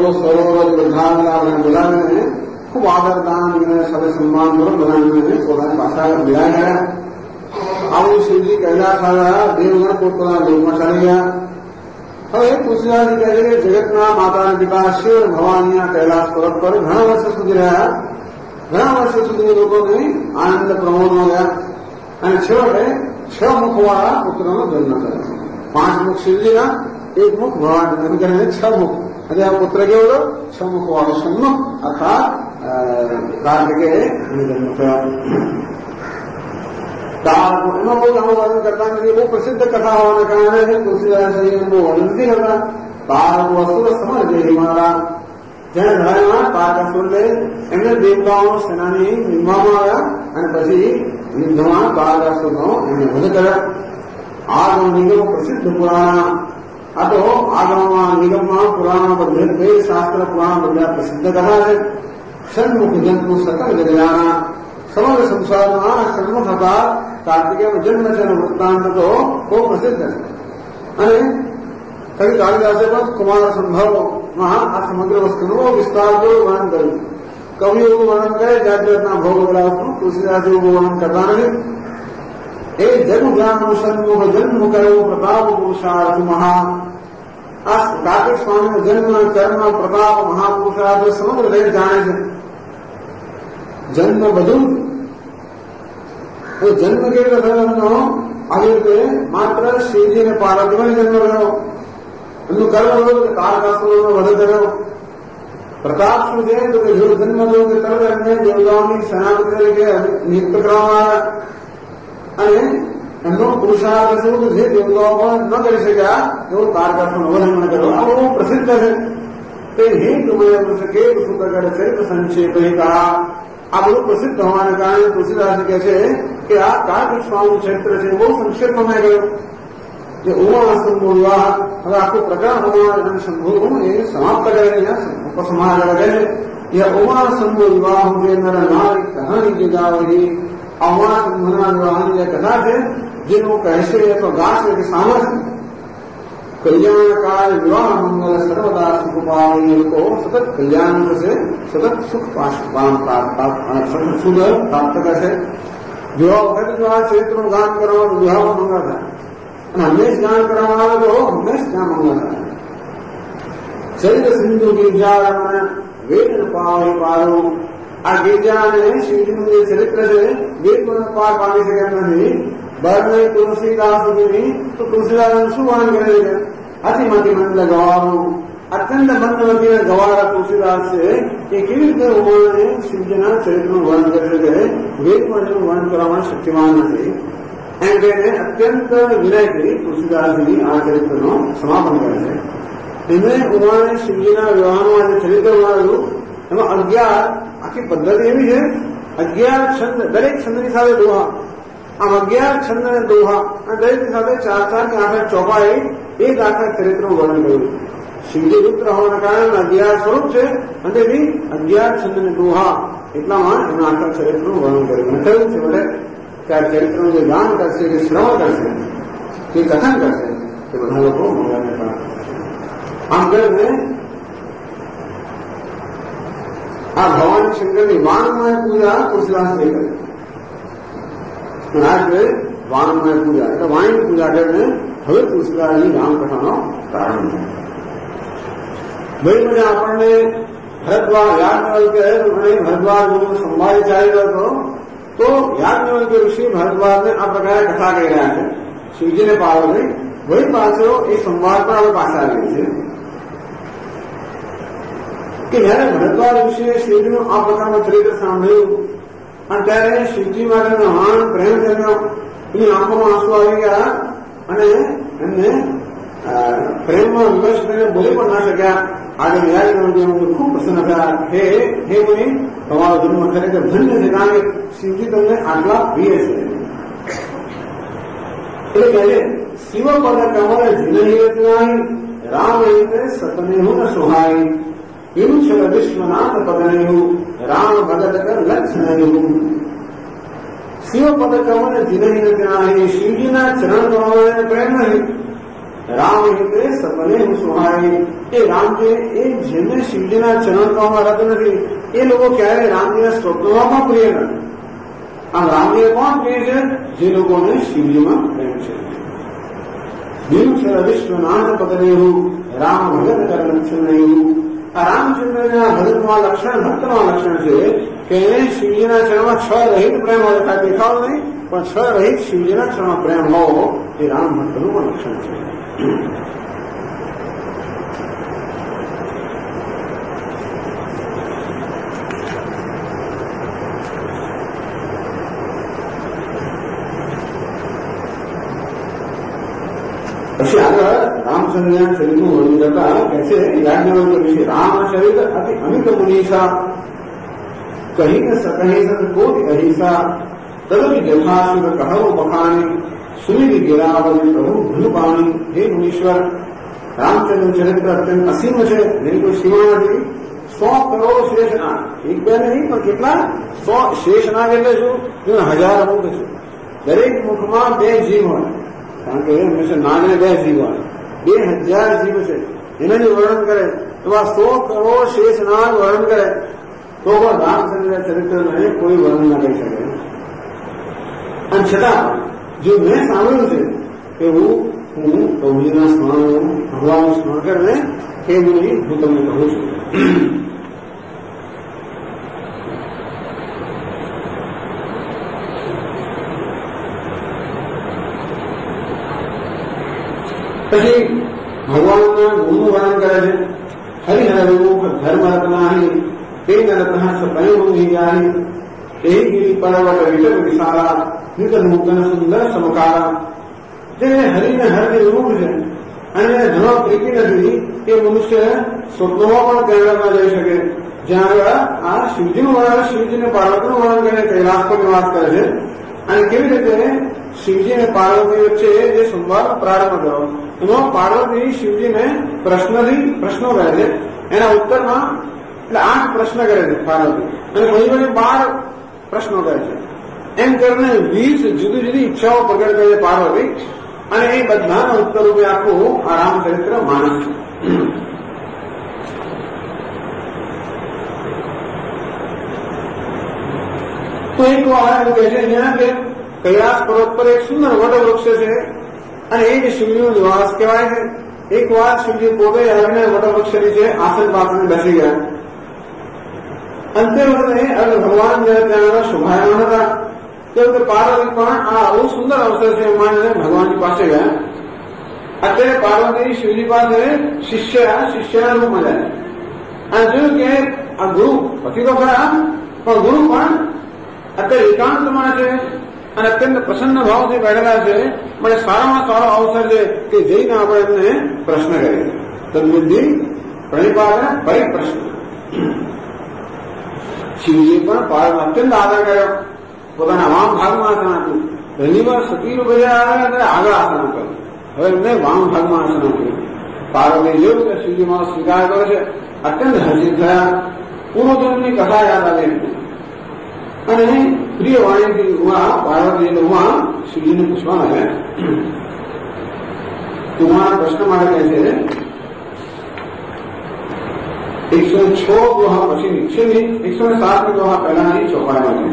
સરોવર બધા બોલાવીને ખૂબ આદર દાન સભે સન્માન પૂર્વક બનાવીને પોતાની પાછા વિદાય કર્યા. આવું શિવજી કૈલાસ આવ્યા, દેવગણ પોતાના લોકમાં ચાલી ગયા. હવે તુલસીદાસજી કહે છે કે જગતના માતાના પિતા શિવ અને ભવાનીના કૈલાસ પર્વત પર ઘણા વર્ષો સુધી રહ્યા. ઘણા વર્ષો સુધી લોકોને આનંદ પ્રમોદમાં ગયા અને છેવટે 6 મુખવાળા પુત્રનો જન્મ થયો. 5 મુખ શિવજીના, 1 મુખ ભગવાન, એમ કરીને 6 મુખ. અને આ પુત્ર કેવડો 6 મુખવાળો સન્મુખ અર્થાત કાર્તિકેય જન્મ થયો. એમાં બહુ લાંબુ વર્ણન કરતા નથી, બહુ પ્રસિદ્ધ કથા હોવાના કારણે તુલસીદાસજી બહુ વર્ણન નથી કરતા. તારક અસુર સમજ મારા જ્યાં લડાઈમાં તારકાસુરને એમને દેવતાઓનો સેનાની નિમવામાં આવ્યા અને પછી યુદ્ધમાં તારકાસુરનો એમને વધ કર્યો. આગમ નિગમ પ્રસિદ્ધ પુરાણ. આ તો આગમમાં નિગમમાં પુરાણો બધે વેદ શાસ્ત્ર પુરાણ બધા પ્રસિદ્ધ કથા છે. ષણમુખ જંતુ સકલ ગજાના. સમગ્ર સંસારમાં ષણમુખ હતા. કાર્તિકેયનો જન્મ છે એનો વૃત્તાંત તો બહુ પ્રસિદ્ધ છે. અને કવિ કાલિદાસે પણ કુમાર સંભવમાં આ સમગ્ર વસ્તુનું વિસ્તારપૂર્વક વર્ણન કર્યું. કવિ એવું વર્ણન કરે જાત જાતના ભોગ વગેરેનું, તુલસીદાસ એવું વર્ણન કરતા નથી. એ જન્મ જ્ઞાનનું સન્મુખ જન્મ કર્યો પ્રતાપ પુરુષાર્થ મહા. આ કાર્તિક સ્વામીનો જન્મ કર્મ પ્રતાપ મહાપુરુષાર્થ સમગ્ર વેદ જાણે છે. જન્મ બધું જન્મ કેવી રીતે થયો? આવી રીતે માત્ર શિવજીને પાર્વતીમાં જન્મ રહ્યો. એમનું કર્મ રહ્યું કે તારકાસુરનો વધ કર્યો. પ્રતાપ શું છે તો કે જો જન્મ થયો કે તરત એમને દેવતાઓની સેનાપતિ તરીકે નિયુક્ત કરવામાં આવ્યા. અને એમનો પુરુષાર્થ શું કે જે દેવતાઓ પણ ન કરી શક્યા એવો તારકાસુરનો વધ એમણે કર્યો. આ બહુ પ્રસિદ્ધ છે. તે હિન્દ કે સુતગઢ ચરિત્ર સંક્ષેપ આ બધું પ્રસિદ્ધ હોવાને કારણે તુલસીદાસ કહે છે કે આ કાર્તિક સ્વામીનું ચરિત્ર છે બહુ સંક્ષેપમાં મેં ગયો. જે ઉમા શંભુ વિવાહ, હવે આખું પ્રકરણ ઉમા અને શંભુનું એ સમાપ્ત કરેલી ઉપસંહાર કરે છે. ये उमा शंभु विवाह हुए नर नारी कहानी की गावही. આ ઉમા શંભુના વિવાહની જે કથા છે જેનું કહેશે અથવા ગાશે કે સામર્થ્ય કલ્યાણકાળ વિવાહ મંગલ સર્વદા સુખ પામે. એ લોકો સતત કલ્યાણ કરશે, સતત સુખ સુખ પ્રાપ્ત કરશે. વિવાહ વખતે જો આ ચરિત્રનું ગાન કરવાનું વિવાહમાં મંગળ થાય અને હંમેશ ગાન કરવામાં આવે તો હંમેશ ત્યાં મંગળ થાય. ચરિત્ર સિંધુ ગિરજા વેદ પાવે પારો. આ ગિરજા અને શિવજીનું જે ચરિત્ર છે વેદ પાર પામી શકે એમ નથી. બરને તુલસીદાસ સુધીની તો તુલસીદાસ શું વર્ણન કરે છે? અતિમતી મંદ ગવારું. અત્યંત મંદમતી ગવારા તુલસીદાસ છે એ કેવી રીતે ઉમાને શિવજીના ચરિત્રનું વર્ણન કરી શકે? વેદમાં જેનું વર્ણન કરવામાં શક્તિમાન નથી. એમ કહીને અત્યંત વિનયથી તુલસીદાસજી આ ચરિત્રનો સમાપન કરે છે. એમણે ઉમાને શિવજીના વિવાહનું આજે ચરિત્ર બનાવ્યું. એમાં 11 આખી પદ્ધતિ એવી છે 11 છંદ, દરેક છંદની સાથે દોહા. આમ 11 છંદ અને દોહા અને દરેકની સાથે 4-4 કે 8 ચોપાઈ એક આખા ચરિત્રનું વર્ણન કર્યું. શિવજી પુત્ર હોવાના કારણે 11 સ્વરૂપ છે અને તેથી 11 છંદ અને દોહા એટલામાં એના આખા ચરિત્રનું વર્ણન કર્યું. અને કહ્યું છે ભલે કે આ ચરિત્રનું જે ગાન કરશે, કે શ્રવણ કરશે, કે કથન કરશે તે બધા લોકો મંગળને પ્રાપ્ત. આમ કરીને આ ભવાની શંકરની વાણમય પૂજા તુલસીદાસ કરી. આજે વાણમય પૂજા એટલે વાણી પૂજા કરીને હવે તુલસીદાસની રામકથાનો પ્રારંભ છે. ભાઈ મને આપણને યાજ્ઞવલ્ક્ય ભરદ્વાજ ગુરુ સંભાળી ચાલી રહ્યો હતો તો યાજ્ઞવલ્ક્ય ઋષિ ભરદ્વાજને આ પ્રકારે કથા કહી રહ્યા છે શિવજીને પાર્વતી. વળી પાછો એ સંવાદ પણ હવે પાછા આવી છે કે જયારે ભરદ્વાજ ઋષિએ શિવજીનું આ પ્રકારનું ચરિત્ર સાંભળ્યું અને ત્યારે શિવજી માટે મહાન પ્રેમ થયો. એની આંખોમાં આંસુ આવી ગયા અને એમને પ્રેમમાં વિવશ થઈને બોલી પણ ના શક્યા. આગળ યાજ્ઞવલ્ક્ય ખૂબ પ્રસન્ન થયા. હે મુનિ, તમારો જન્મ ખરેખર ધન્ય છે કારણ કે શિવજી તમને આટલા પ્રિય છે. એટલે કહે શિવ પદ કમળ જીનહિતનાય રામ સતનેહુ ન સુહાય. એવું છે વિશ્વનાથ પદનેહુ રામ ભગત લક્ષણયું. શિવ પદ કમળ જીનહિતનાય. શિવજીના ચરણ કમળને પ્રેમ નહીં રામ હિતે સપને હું સુહાય. એ રામ જે એ જેમને શિવજીના ચરણ કહેવામાં રહેતું નથી એ લોકો ક્યારે રામજીના સ્વપ્નમાં પણ પ્રિય નથી. આમ રામજીને કોણ પ્રિય છે? જે લોકોને શિવજીમાં પ્રેમ છે. નિરુક્ષર વિશ્વનાથ પદનેહુ રામ ભગત કર લક્ષણ. આ રામચંદ્રના ભગતમાં લક્ષણ, ભક્તમાં લક્ષણ છે કે એને શિવજીના ચરણમાં છ રહિત પ્રેમ હોય. કાંઈ દેખાવ નહીં, પણ છ રહિત શિવજીના ચરણમાં પ્રેમ હોવો એ રામ ભક્તનું પણ લક્ષણ છે. પછી આગળ રામચંદ્રના ચરિત્રનું વર્ણન કરતા કહે છે યાજ્ઞવલ્ક્ય વિશે રામચરિત અતિ અમિત મુનીષા કહી ન સકહી સત કોટિ અહિંસા તદપી જથાસુર કહો બખાણી સુનિધિ ગિરાવલી પ્રભુ ભૂલપાણી. હે મુનીશ્વર, રામચંદ્ર ચરિત્ર અત્યંત અસીમ છે, જેની કોઈ સીમા નથી. 100 કરોડ શેષનાગ, એક બે નહીં પણ કેટલા 100 શેષનાગ એટલે શું? 1000 મુખ છે. દરેક મુખમાં 2 જીવ હોય, કારણ કે હંમેશા નાગને 2 જીવ હોય. 2000 જીવ છે. એને જે વર્ણન કરે તો આ 100 કરોડ શેષનાગ વર્ણન કરે તો પણ રામચંદ્ર ચરિત્રને કોઈ વર્ણન ના કરી શકે. અને છતાં જો મેં સાંભળ્યું છે કે હું પ્રભુજીના સ્મરણ, ભગવાનનું સ્મરણ કરીને એ મુનિ હું તમને કહું છું. પછી ભગવાનના ગુણનું વર્ણન કરે છે. હરિહરરૂપ ધર્મરત્નાહી તે નરતઃ સપયમુહિયાહી તે ગિરિ પર્વત વિચર વિશાલા નિતનૂતન સુંદર સમકારા. જે હરિને હરની રૂપ છે અને ઘણો પ્રીતિ નથી એ મનુષ્ય સ્વપ્નમાં પણ કેરળમાં જઈ શકે. જ્યાં આગળ આ શિવજીનું વર્ણન, શિવજીને પાર્વતીનું વર્ણન કરીને કૈલાસ પર નિવાસ કરે છે. અને કેવી રીતે શિવજી અને પાર્વતી વચ્ચે જે સંવાદ પ્રારંભ કર્યો એમાં પાર્વતી શિવજીને પ્રશ્નો કરે છે. એના ઉત્તરમાં એટલે 8 પ્રશ્ન કરે છે પાર્વતી, અને પછી 12 પ્રશ્નો કરે છે. એમ કરીને 20 જુદી જુદી ઈચ્છાઓ પ્રગટ કરે છે પાર્વતી, અને એ બધાના ઉત્તર રૂપે આખું આ રામચરિત્ર માનસ છે. તો એક વાર એવું કહે છે જેના કે કૈલાસ પર્વત પર એક સુંદર વટવૃક્ષ છે અને એ જ શિવજીનો નિવાસ કહેવાય છે. એક વાર શિવજી પોતે આવીને વટવૃક્ષ નીચે આસન પાથરીને બેસી ગયા. અંતે વખતે ભગવાન જયારે ત્યાં શોભાયમાન હતા તે વખતે પાર્વતી પણ આ બહુ સુંદર અવસર છે માનીને ભગવાનજી પાસે ગયા. અત્યારે પાર્વતી શિવજી પાસે શિષ્યના રૂપમાં જાય અને જોયું કે આ ગુરુ પતિ તો ખરા પણ ગુરુ પણ અત્યારે એકાંતમાં છે અને અત્યંત પ્રસન્ન ભાવથી બેઠેલા છે. મને સારામાં સારો અવસર છે કે જઈને આપણે એમને પ્રશ્ન કરીએ. તદ્વિધિ પ્રણિપાત પરિપ્રશ્ન. શિવજીએ પણ પાર્વતીનો અત્યંત આદર કર્યો. પોતાના વામ ભાગમાં આસન આપ્યું. પહેલી વાર સતી રૂપે આવે અને આગળ આસન આપ્યું. હવે એમને વામ ભાગમાં આસન આપ્યું. પાર્વતી જોયું કે શિવજી મારો સ્વીકાર કર્યો છે, અત્યંત હર્ષિત થયા. પૂર્વજન્મની કથા યાદ આવી અને પ્રિય વાણીથી પાર્વતી ઉમા શિવજીને પૂછવા આવ્યા. ઉમા પ્રશ્ન માટે કહે છે 106 દોહા પછીની 107 દોહા પહેલાની ચોપાઈમાં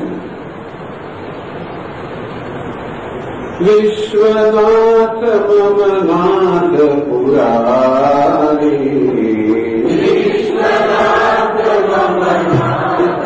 છે વિશ્વનાથ મમ નાથ પુરારી વિશ્વનાથ મમ નાથ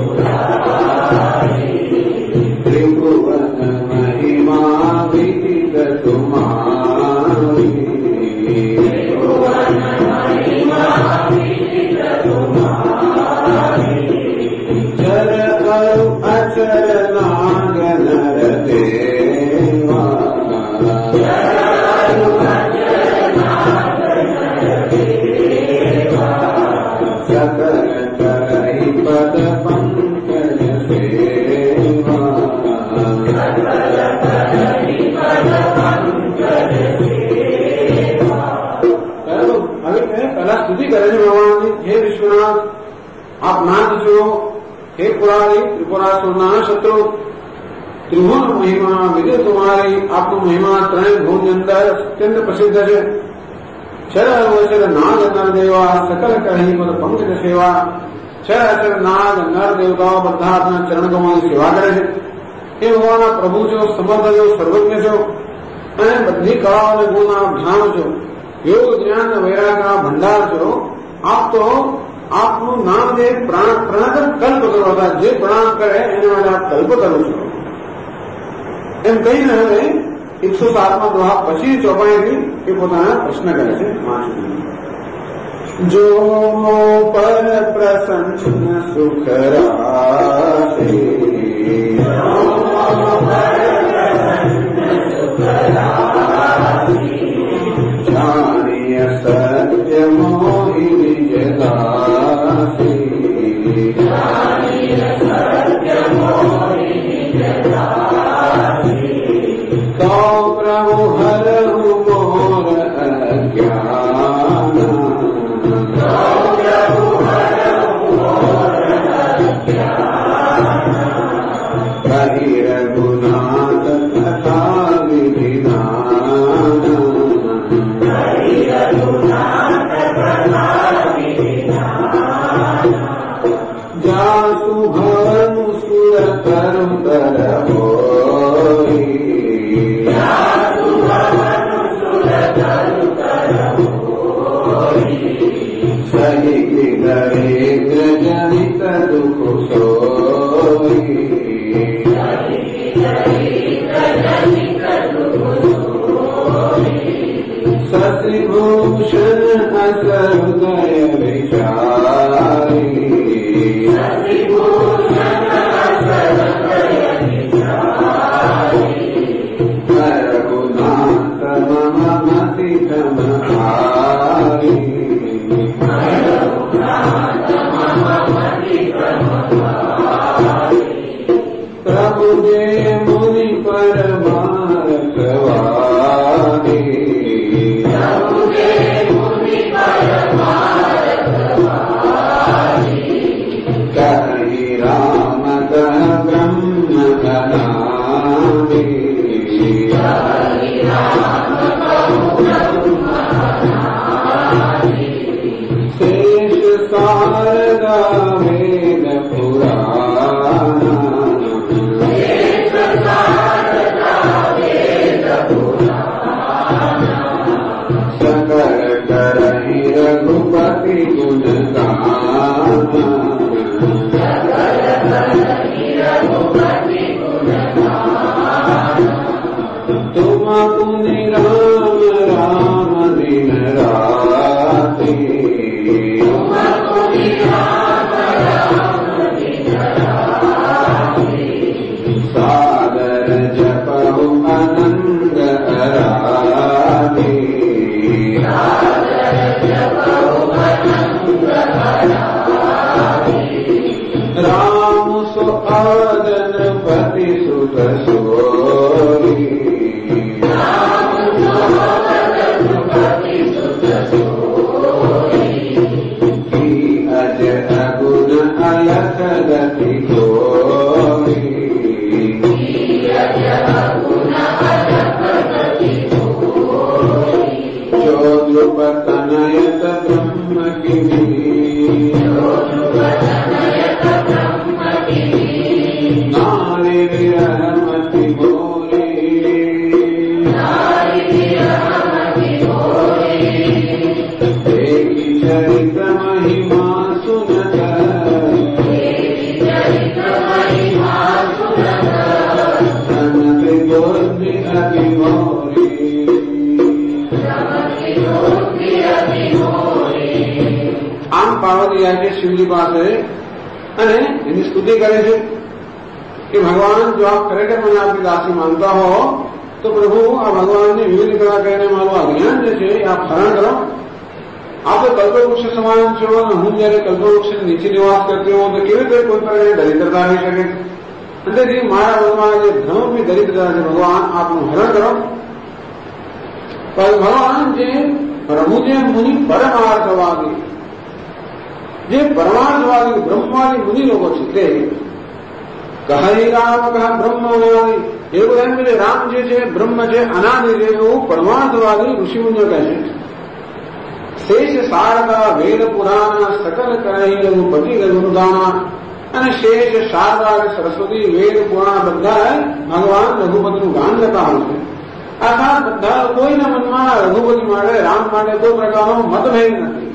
પુરારી ત્રિભુવન મહિમા વિદિત તુમારી ત્રિભુવન મહિમા વિદિત તુમારી ચર કરુ અચર નાગ નર દેવા સકલ કરઈ પદ પંકજ સેવા પહેલા સ્તુતિ કરે છે ભગવાનની. હે વિશ્વનાથ, આપ નાથ છો. હે પુરારી ત્રિપુરાસુરના શત્રુ, ત્રિભુવન મહિમા વિજય તમારી આપનો મહિમા ત્રણેય ભુવનની અંદર અત્યંત પ્રસિદ્ધ છે. ચર નાગ નર દેવા સકલ કહી પદ પંકજ સેવા. ચર નાગ નર દેવતાઓ બધા આપના ચરણ કમળની સેવા કરે છે. એ ભગવાનના પ્રભુ છો, સમર્થ છો, સર્વજ્ઞ છો અને બધી કળાઓ અને ગુણના જ્ઞાન છો, યોગ જ્ઞાન વૈરાગના ભંડાર છો. આપ તો આપનું નામ જે પ્રણામ કલ્પ કરો હતા, જે પ્રણામ કરે એના માટે આપ કલ્પ કરો છો એમ કહીને હવે 107મા દોહા પછી ચોપાઈથી એ પોતાના પ્રશ્ન કરે છે. જો પર પ્રસન્ન સુખ રાશે જાણીય સત્ય મોહિની જગાશે. તો પ્રભુ હરહુ મોર અજ્ઞાન. કહી રઘુનાથ કથા વિધિનાન. જાસુ ભવન સુર કરું કર હોય. સહી દરેક જનિત દુઃખ સોઈ. શશિભૂષણ અસહૃદય વિચારી. રઘુનાથ મમ મતિ ચમત્કારી. પ્રભુ જે મુનિ પરમાર સવારી. કહી રામ કહ બ્રહ્મ ગણાવી. શેષ શારદા વેદ પુરાણ. સકલ કરહી રઘુપતિ ગુણગાન. तुम पुनि राम राम दिन राति. सादर जपहु आनंद अराधि. राम सो आद नृपति सुत सोई. अज अगुण अलख गति कोई. जो ध्रुपतनयत ब्रह्म की नारी विरहमति मोरी. देखी चरित महिमा सुनत. धनति बुद्धि अति मोरी. આમ પાર્વતી જાય છે શિવજી પાસે અને એની સ્તુતિ કરે છે કે ભગવાન જો આપ ખરેખર મને આપની દાસી માનતા હો તો પ્રભુ આ ભગવાનની વિવિધ કળા કરીને મારું આ જ્ઞાન જે છે આપ હરણ કરો. આપ તો કલ્પવૃક્ષ સમાન છો અને હું જયારે કલ્પવૃક્ષની નીચે નિવાસ કરતી હોઉં તો કેવી રીતે કોઈ પર દરિદ્રતા આવી શકે. અંતેથી મારા મનમાં જે ભ્રમની દરિદ્રતા છે ભગવાન આપનું હરણ કરો. પણ ભગવાન જે પ્રભુ જે મુનિ પરમાર્થવાદી, જે પરમાર્થવાદી બ્રહ્મવાદી મુનિ લોકો છે તે કહી રામ કહ બ્રહ્મવાદી એવું એમ કે રામ જે છે બ્રહ્મ છે અનાદિ છે એવું પરમાર્થવાદી ઋષિમુનિઓ કહે છે. શેષ શારદા વેદ પુરાણ સકલ કરાયેલું પતિ ગુરુદાના અને શેષ શારદા અને સરસ્વતી વેદ પુરાણ બધા ભગવાન રઘુપતિનું ગાન કરતા હોય છે. આખા બધા કોઈના મનમાં રઘુપતિ માટે રામ માટે કોઈ પ્રકારનો મતભેદ નથી.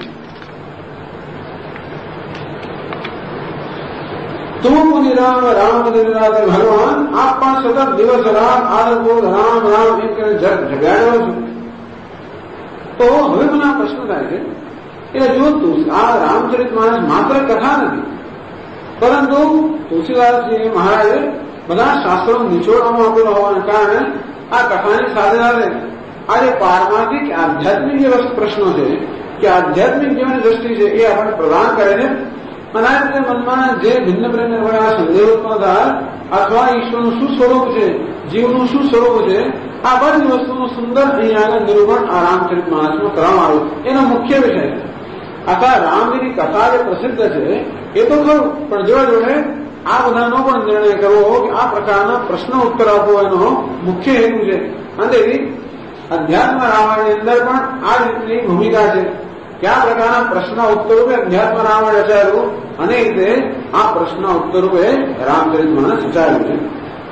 તું નિરામ રામ નિરાત ભગવાન આપ પણ સતત દિવસ રાત આદરપૂર રામ રામ એમ કરીને જગાડ્યો છું. તો હવે મને આ પ્રશ્ન થાય છે એટલે જો આ રામચરિત માનસ માત્ર કથા નથી, પરંતુ તુલસીદાસજી મહારાજે બધા શાસ્ત્રો નિચોડવામાં આપેલો હોવાને કારણે આ કથાની સાથે સાથે આ જે પારમાર્થિક આધ્યાત્મિક જે પ્રશ્નો છે કે આધ્યાત્મિક જીવનની દ્રષ્ટિ છે એ આપણને પ્રદાન કરે છે. અને આ રીતે મનમાં જે ભિન્ન ભિન્ન સંદેહ ઉત્પન્ન થાય અથવા ઈશ્વરનું શું સ્વરૂપ છે, જીવનું શું સ્વરૂપ છે, આ બધી વસ્તુનું સુંદર અહીંયા આગળ નિરૂપણ આ રામચરિત માનસમાં કરવામાં આવ્યું. એનો મુખ્ય વિષય છે. આખા રામજીની કથા જે પ્રસિદ્ધ છે એ તો ખરું, પણ જોડે જોડે આ બધાનો પણ નિર્ણય કરવો કે આ પ્રકારના પ્રશ્નો ઉત્તર આપવો એનો મુખ્ય હેતુ છે. અને અધ્યાત્મ રામાયણની અંદર પણ આ રીતની ભૂમિકા છે કે આ પ્રકારના પ્રશ્ન ઉત્તરરૂપે અધ્યાત્મ રામાયણ રચાયેલું અને રીતે આ પ્રશ્ન ઉત્તરરૂપે રામચરિત માનસ રચાયેલું છે.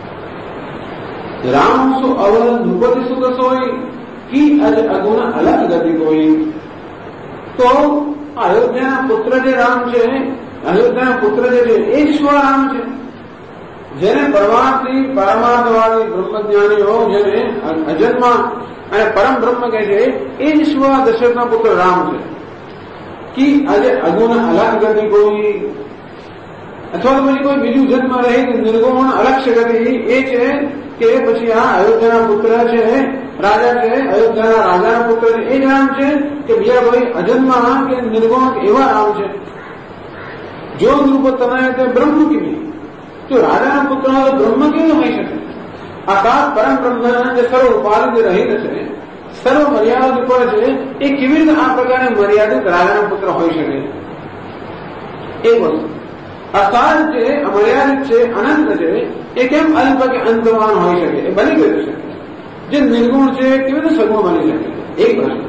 રામ સુ અવલન ધ્રુપતિ સુખ સોઈ કી અજ અગુણ અલગ ગતિ કોઈ. તો અયોધ્યાના પુત્ર જે રામ છે, અયોધ્યાના પુત્ર જે છે એ સ્વરામ છે, જેને પરમાર્થી પરમાર્થવાદી બ્રહ્મજ્ઞાનીઓ જેને અજન્મા અને પરમ બ્રહ્મ કહે છે એ જ સ્વ દશરથના પુત્ર રામ છે. કી આજે અગુણ અલગ ગતિ કોઈ અથવા તો પછી કોઈ બીજું જન્મ રહે કે નિર્ગુણ અલક્ષ્ય ગતિ એ છે કે પછી આ અયોધ્યાના પુત્ર છે, રાજા છે, અયોધ્યાના રાજાના પુત્ર છે એ જ રામ છે કે બીજા કોઈ અજન્મા કે નિર્ગુણ એવા રામ છે. જો નૃપ તનય તે બ્રહ્મ કેવી, તો રાજાના પુત્ર બ્રહ્મ કેવું હોઈ શકે? આકાશ પરમ બ્રહ્મ જે સર્વ ઉપાધિ રહિત છે, સર્વ મર્યાદિત ઉપર છે, એ કેવી રીતે આ પ્રકારે મર્યાદિત રાજાના પુત્ર હોઈ શકે? એ વસ્તુ અર્થાત જે અમર્યાદિત છે, અનંત છે, એ કેમ અલ્પ કે અંતવાન હોઈ શકે? એ બની ગયું છે. જે નિર્ગુણ છે કેવી રીતે સગુણ બની શકે? એક પ્રશ્ન.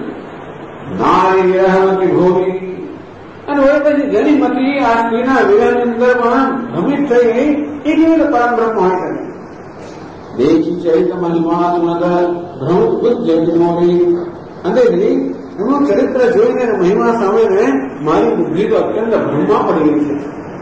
નારી ભોગી અને હવે પછી જેની મતી આ સ્ત્રીના વિવાહની અંદર પણ ભ્રમિત થઈ ગઈ એ કેવી રીતે પરમ બ્રહ્મ હોય શકે? દેખી ચરિત્ર મહિમા ભ્રમ જગમોરી અંતેથી એનું ચરિત્ર જોઈને મહિમા સામે મારી બુદ્ધિ તો અત્યંત ભ્રમમાં પડી ગઈ છે.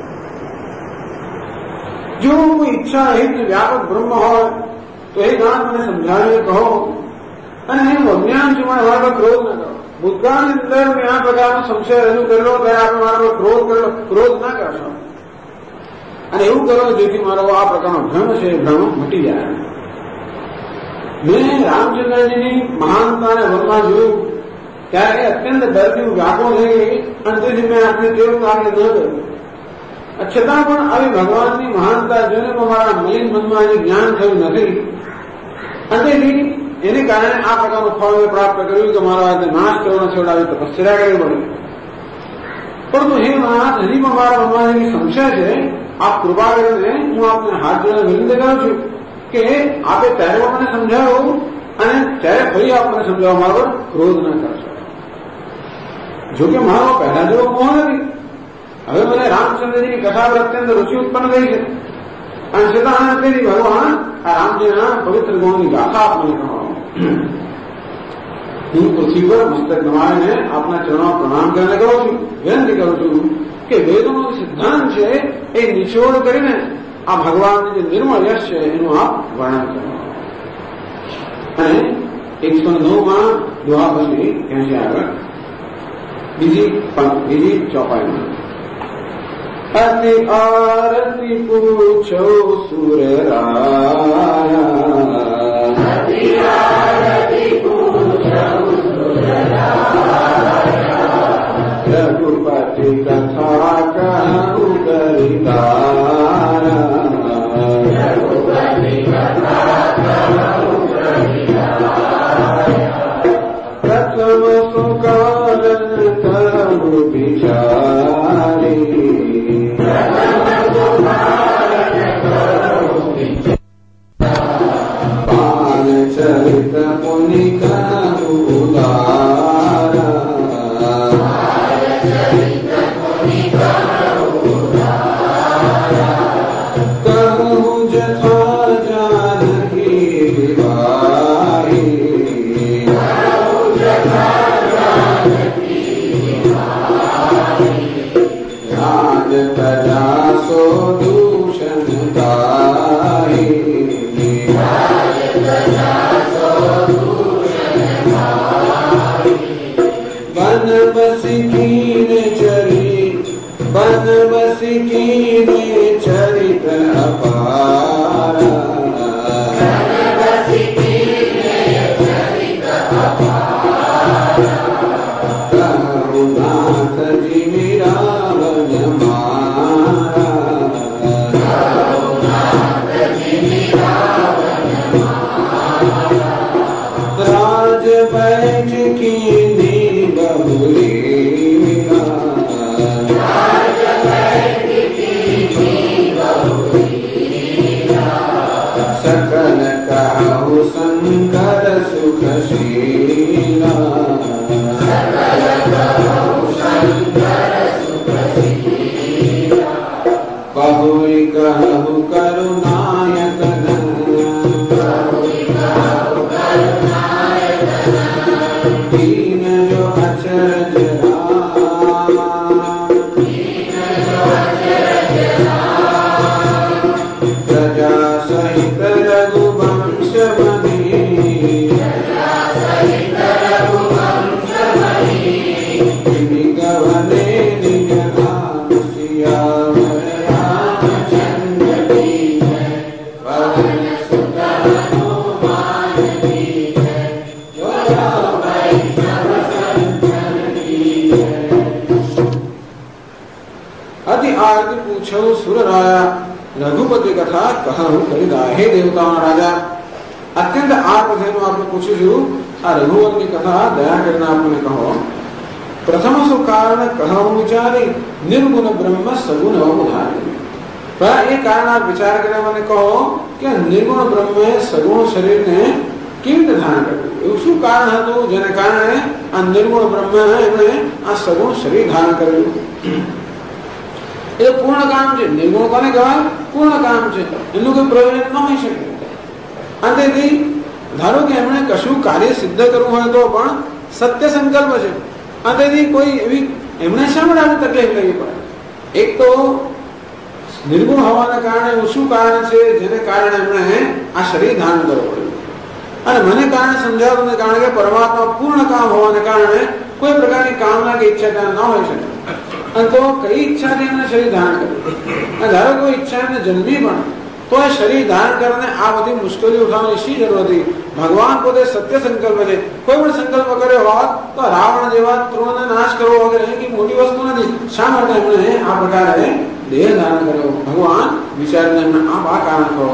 જો કોઈ ઈચ્છા રહિત વ્યાપક બ્રહ્મ હોય તો એ જ્ઞાન મને સમજાવીને કહો, અને એનું અજ્ઞાન છે મને મારા પર ક્રોધ ન કરો. ભૂતકાળની અંદર મેં આ પ્રકારનો સંશય રજૂ કરેલો ત્યારે આપણે મારા પર ક્રોધ કરેલો, ક્રોધ ના કરશો અને એવું કરો જેથી મારો આ પ્રકારનો ભ્રમ છે એ ભ્રમ મટી જાય. મેં રામચંદ્રજીની મહાનતા અને વર્મા જોયું ત્યારે અત્યંત દર્દી વ્યાપો થઈ ગઈ અને તેથી મેં આપણી ટેવ કાર્ય ન કર્યું. છતાં પણ આવી ભગવાનની મહાનતા જોઈને મારા મલિન મનમાં જે જ્ઞાન થયું નથી અને તેથી એને કારણે આ પ્રકારનું ફળ મેં પ્રાપ્ત કર્યું કે મારા નાશ કરવાનો છોડાવી તપસ્યા કરવી પડે. પરંતુ હે મહારાજ, હજી પણ મારા મનમાં એની સંશય છે. આપ કૃપા કરીને હું આપને હાથ જોડે વિનંતી કરું છું કે આપે ત્યારે મને સમજાવ્યું અને ત્યારે ફરી આપ મને સમજાવવા મારો ક્રોધ ન કરશો. જોકે મારો પહેલા જેવો મોહ નથી. હવે મને રામચંદ્રજીની કથા પર અત્યંત રુચિ ઉત્પન્ન થઈ છે અને છતાં તેથી ભગવાન આ રામજીના પવિત્ર ગુણની ગાથા આપને કહો. હું પૃથ્વી પર મસ્તક નમાવીને આપના ચરણો પ્રણામ કરીને કહું છું, વિનંતી કરું છું કે વેદોનો સિદ્ધાંત છે એ નિચોડ કરીને આ ભગવાનનું જે નિર્મળ યશ છે એનું આપ વર્ણન કરો. અને 109માં દુહા પછી કહે છે આગળ બીજી ચોપાઈમાં અતિ આરતી પૂછો સુરરાયા રઘુપતિ કથા કહું કરિતારા પ્રથમ સુકાલન કરું વિચારી सकल कहु शंकर सुखशीला बहुरी कहु करुणायक दीन जो अचरज प्रजा सहित रघुवंश बनी गवने निज धाम सियावर रामचंद्र की जय पवन सुत हनुमान की जय जोया वैष्णव संतन की जय। अति आरती पूछो सुर राया रघुपति कथा कहु करिदा। हे देवताओं राजा अत्यंत आर्पधेनु आपने पूछी आ रघुवर की कथा दया करना आपने कहो। प्रथम सु कारण कहु विचारी निर्गुण ब्रह्म सगुण अवधारी। ये कारण आप विचार करने मैंने कहो कि निर्गुण ब्रह्म सगुण शरीर ने केवी धारण कर शू कारण है तो जेने कारण निर्गुण ब्रह्म है आ सगुण शरीर धारण कर એ પૂર્ણ કામ છે નિર્ગુણ કોને કહેવાય પૂર્ણ કામ છે એનું કોઈ પ્રયોજન ન હોઈ શકે અંતેથી ધારો કે એમણે કશું કાર્ય સિદ્ધ કરવું હોય તો પણ સત્ય સંકલ્પ છે અંતેથી કોઈ એવી એમણે શા માટે આવી તકલીફ લેવી પડે એક તો નિર્ગુણ હોવાના કારણે શું કારણ છે જેને કારણે એમણે આ શરીર ધારણ કરવું પડ્યું અને મને કારણે સમજાવતું કારણ કે પરમાત્મા પૂર્ણ કામ હોવાને કારણે કોઈ પ્રકારની કામના કે ઈચ્છા ત્યાં ન હોઈ શકે तो कई इच्छा ने शरीर धारण कर धारो कोई इच्छा ने जन्मी पण तो शरीर धारण करने आ बधी मुश्किली उठाने शी जरूरत थी। भगवान पोते सत्य संकल्प है कोई पण संकल्प करे होत तो रावण जेवा तृणने नाश करवो वगैरह की मोटी वस्तु नहीं शा माटे एमणे आ प्रकारे देह धारण कर्यो भगवान विचारने एमणे आ कारण करो।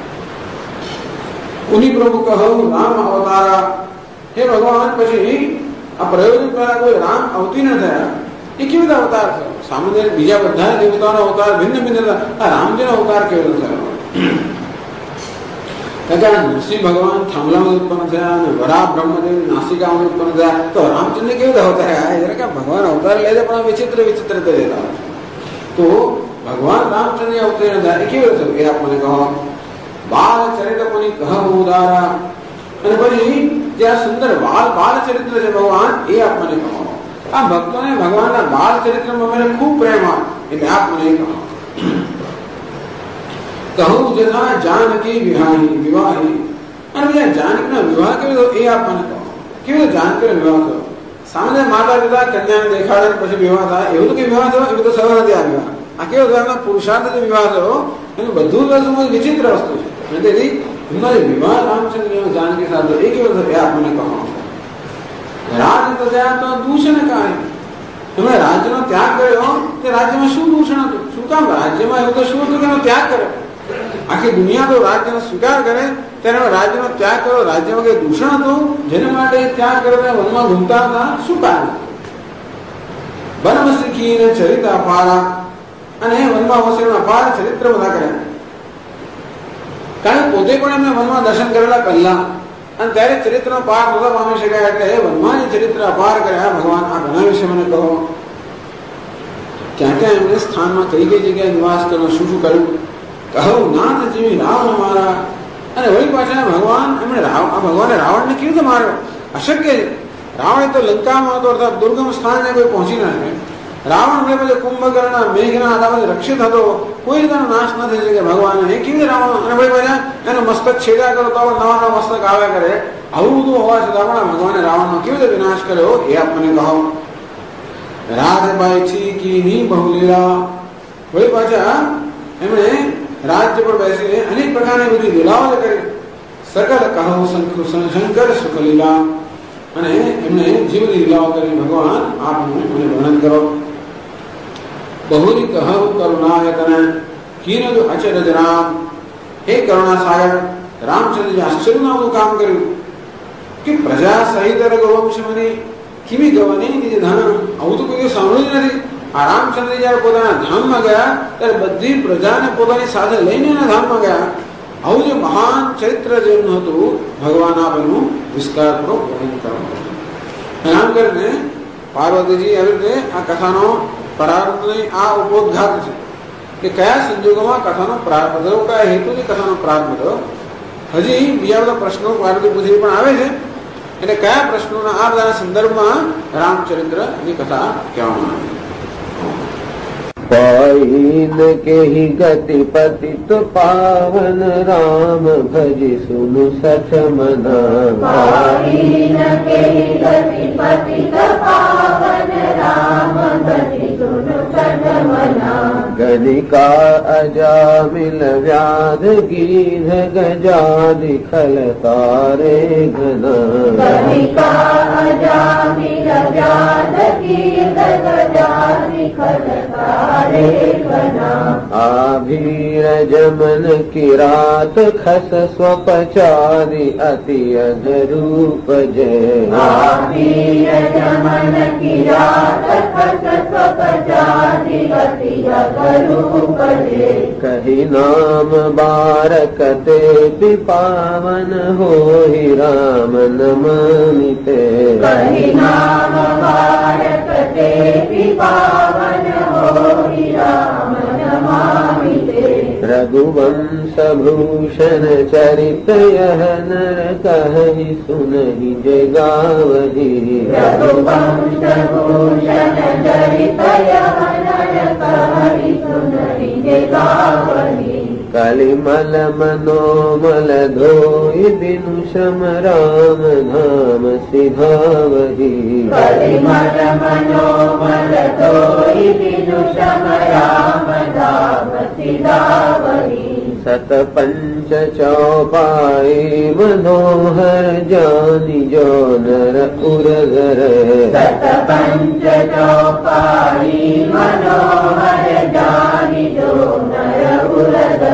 उनी प्रभु कहो राम अवतारा। हे भगवान पछी आ प्रयोजन द्वारा कोई राम अवतीर्ण थया ये केवी રીતે અવતાર થયો સામાન્ય બીજા બધા દેવતાઓનો અવતાર ભિન્ન ભિન્ન હતા રામજીનો અવતાર કેવો થયો કારણ નરસિંહ ભગવાન થાંભલામાં ઉત્પન્ન થયા અને વરા બ્રહ્મદેવ નાસિકામાં ઉત્પન્ન થયા તો રામચંદ્ર કેવી રીતે અવતાર જરા કે ભગવાન અવતાર લે છે પણ વિચિત્ર વિચિત્ર દેતા તો ભગવાન રામચંદ્ર અવતાર થયા એ કેવી રીતે એ આપણને કહો બાલ ચરિત્ર કોની કહો ઉદારા અને પછી જે આ સુંદર બાલ ચરિત્ર છે ભગવાન એ આપણને કહો आ भक्तों ने भगवान बाल चरित्र में मैंने खूब प्रेम आप नहीं कहूँ जथा जानकी विवाही विवाही अरे जानकी विवाह के ये आपने कहो कि जानकी विवाह करो सामान्य माता पिता कन्या ने देखा પછી વિવાહ થાય એવું તો કે વિવાહ થયો એવું તો સરળ નથી આ વિવાહ આ કેવો ધર્મનો પુરુષાર્થ જે વિવાહ થયો એનું બધું વસ્તુ વિચિત્ર વસ્તુ છે તેથી એમનો વિવાહ રામચંદ્ર जानकी સાથે એ કેવો થયો આપને કહો राज्य तो त्याग तो दूषण कार्य तुम्हें राज्य में त्याग करे हो तो राज्य में शू दूषण હતું શું કામ રાજ્ય માં એવું તો શું હતું કે એનો ત્યાગ કરે આખી દુનિયા તો રાજ્યનો સ્વીકાર કરે ત્યારે રાજ્યનો ત્યાગ કરો રાજ્યમાં કઈ દૂષણ હતું જેને માટે ત્યાગ કરે વનમાં ઘૂમતા હતા શું કારણ વનમાં શીખીને ચરિત્ર અપારા અને વનમાં વસેલા અપાર ચરિત્ર બધા કર્યા કારણ પોતે પણ એમને વનમાં દર્શન કરેલા પહેલા અને ત્યારે ચરિત્ર પાર નહોતા પામી શક્યા એટલે વનમાં ચરિત્ર અપાર કર્યા ભગવાન આ ઘણા વિશે મને કહો ક્યાં ક્યાં એમને સ્થાનમાં કઈ કઈ જગ્યાએ નિવાસ કરવો શું શું કર્યું કહો નાથ જીવી રાવણ મારા અને વળી પાછા ભગવાન એમણે ભગવાને રાવણને કેવી રીતે માર્યો અશક્ય રાવણ તો લંકામાં હતો અર્થાત દુર્ગમ સ્થાને કોઈ પહોંચી ના શકે રાવણ મેં પછી કુંભકર્ણ મેઘના આદા રક્ષિત હતો કોઈ રીતનો નાશ ન થઈ શકે ભગવાન એ કેવી રાવણ અને ભાઈ પાછા એનો મસ્તક છેદ્યા કરો તો નવા નવા મસ્તક આવ્યા કરે આવું બધું હોવા છતાં પણ ભગવાને રાવણનો કેવી રીતે વિનાશ કર્યો એ આપણને કહો રાજભાઈ છી કી ની બહુલીલા વળી પાછા એમણે રાજ્ય પર બેસીને અનેક પ્રકારની બધી લીલાઓ કરી સકલ કહો શંકર સુખલીલા અને એમણે જીવની લીલાઓ કરી ભગવાન આપનું મને વર્ણન કરો बहुरी कहु करुणायतन कीन जो अचरज राम हे करुणा सागर रामचंद्र जी आश्चर्यનું કામ કર્યું કે પ્રજા સહિત રઘુવંશ મને કિમી ગવને નિજ ધન આવું તો કોઈ સાંભળ્યું જ નથી આ રામચંદ્ર જ્યારે પોતાના ધામમાં ગયા ત્યારે બધી પ્રજાને પોતાની સાથે લઈને એના ધામમાં ગયા આવું જે મહાન રામચરિત્ર જેમનું હતું ભગવાન આપેલું વિસ્તારપૂર્વક વર્ણન કરવામાં એમ કરીને પાર્વતીજી આવી રીતે આ કથાનો પ્રારંભ આ ઉપોદ્ઘાત છે કે કયા સંજોગોમાં કથાનો પ્રારંભ થયો, કયા હેતુથી કથાનો પ્રારંભ થયો. હજી બીજા બધા પ્રશ્નો પાર્વતી પૂછી પણ આવે છે એટલે કયા પ્રશ્નોના આ બધાના સંદર્ભમાં રામચરિત્રની કથા કહેવામાં આવે. पाइन के ही गति पतित पावन राम भज सुनु सच मना. पाइन के ही गति पतित पावन राम भज सुनु सच मना. गणिका अजामिल व्याध गीध गजादि खल तारे घना. गणिका अजामिल व्याध गीध गजादि खल तारे घना. आभीर जमन किरात खस स्वपचारि अति अधरूप जय. आवीर जमन किरात खस स्वपचारि अति अधरूप जय. कही नाम बारकते पावन होहि राम नमामिते. कहि नाम बारकते पावन होहि राम नमामिते. रघुवंश भूषण चरित यह नर कहि सुनहि जय गावहि. रघुवंश भूषण चरित यह नर कहि सुनहि जय गावहि. कलिमल मनोमल धोई बिनु श्रम राम धाम सिधावहि. कलिमल मनोमल धोई बिनु श्रम राम धाम सिधावहि. सत पंच चौपाई मनोहर जानि जो नर उरधर. सत पंच चौपाई मनोहर जानि जो नर उरधर.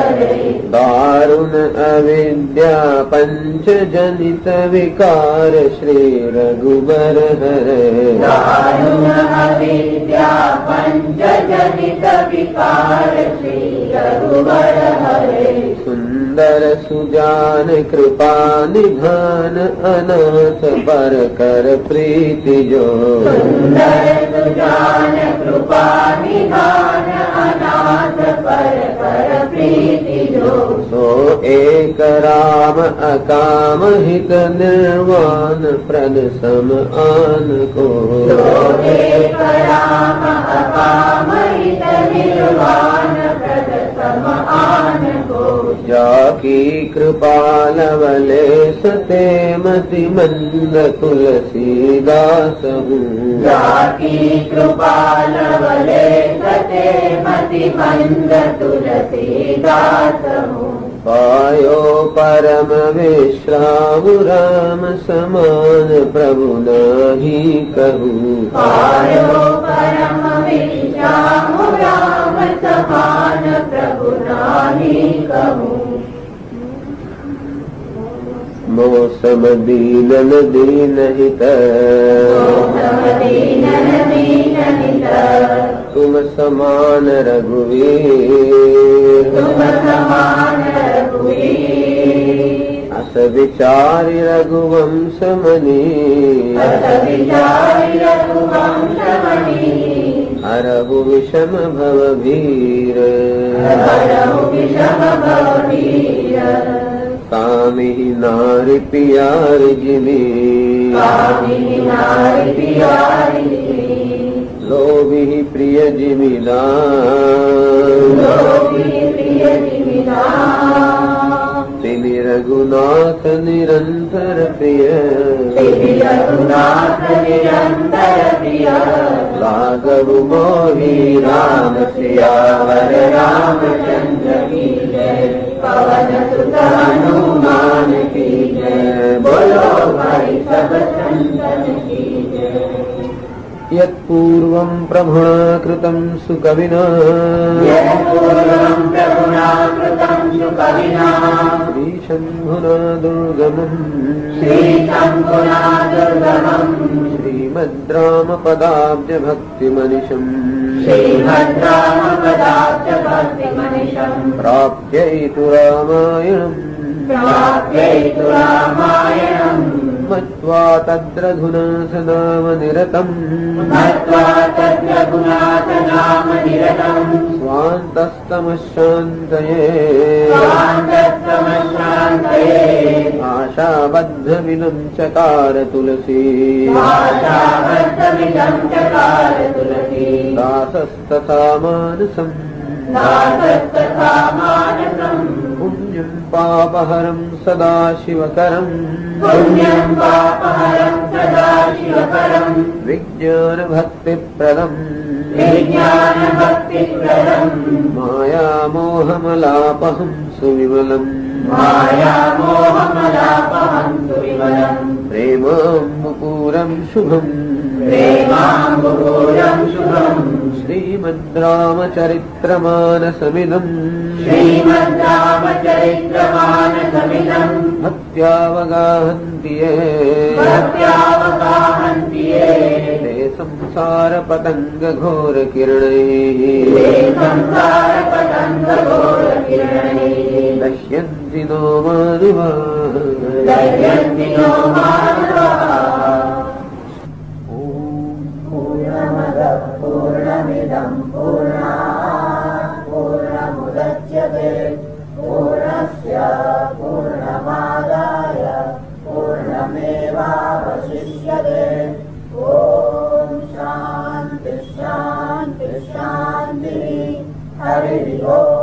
दारुण अविद्या पंच जनित विकार श्री रघुबर हरे. दारुण अविद्या पंच जनित विकार श्री रघुबर हरे. सुंदर सुजान कृपा निधान अनाथ पर कर प्रीति जो. सुंदर सुजान कृपा निधान अनाथ पर कर प्रीति जो. सो एक राम अकाम हित निर्वाण प्रद सम आन को. सो एक राम अकाम हित निर्वाण प्रद सम आन को. जाकी कृपा लवले सते मति मंद तुलसीदास हूँ. जाकी कृपा लवले सते मति मंद तुलसीदास हूँ. पायो परम विश्राम राम समान प्रभु नाही कहूँ. पायो परम विश्राम राम समान प्रभु नाही कहूँ. मौसम दीनन दीनहित दीनन दीनहित. तुम समान रघुवीर. तुम समान रघुवीर. अस विचारि रघुवंश मनी. अस विचारि रघुवंश मनी. हरहु विषम भव भीर. हरहु विषम भव भीर. कामिहि नारि पियारि जिमि. कामिनि नारि पियारि जिमि. लोभिहि प्रिय जिमिदान. लोभिहि प्रिय जिमिदान. तिनि रघुनाथ निरंतर प्रिय. तिनि रघुनाथ निरंतर प्रिय. लाघव मोहि राम सियावर रामचंद्र की जय. पवन सुत हनुमान की जय. बोलो भाई सब संतन की जय. यत्पूर्वं प्रभुणा कृतं सुकविना. यत्पूर्वं प्रभुना कृतं सुकविना. श्रीशम्भुना दुर्गमम्. श्रीशम्भुना दुर्गमम्. श्रीमद् रामपदाब्ज भक्तिमनिशम्. श्रीमद् रामपदाब्ज भक्तिमनिशम्. प्राप्यैतु रामायणम्. प्राप्यैतु रामायणम् मत्वा तद्रघुनाथ नाम निरतम् मत्वा तद्रघुनाथ नाम निरतम् स्वान्तस्तमशान्तये स्वान्तस्तमशान्तये आशाबद्धमिदं चकार तुलसी आशाबद्धमिदं चकार तुलसी दासस्तथा मानसम् दासस्तथा मानसम् पुण्यं पापहरं सदा शिवकरम् पुण्यं पापहरं सदा शिवकरम् विज्ञानभक्तिप्रदम् विज्ञानभक्तिप्रदम् मायामोहमलापहं सुविमलम् मायामोहमलापहं सुविमलम् प्रेमाम्बुपूरं शुभम् प्रेमाम्बुपूरं शुभम् श्रीमद्रामचरित्रमानसमिदम् श्रीमद्रामचरित्रमानसमिदम् भक्त्यावगाहन्ति ये भक्त्यावगाहन्ति ये ते संसारपतङ्गघोरकिरणैः ते संसारपतङ्गघोरकिरणैः दह्यन्ति नो माधवाः दह्यन्ति नो माधवाः पूर्णमदः पूर्णमिदं पूर्णात् पूर्णमुदच्यते पूर्णस्य पूर्णमादाय पूर्णमेवावशिष्यते ॐ शान्ति शान्ति शान्तिः हरिः ओम्।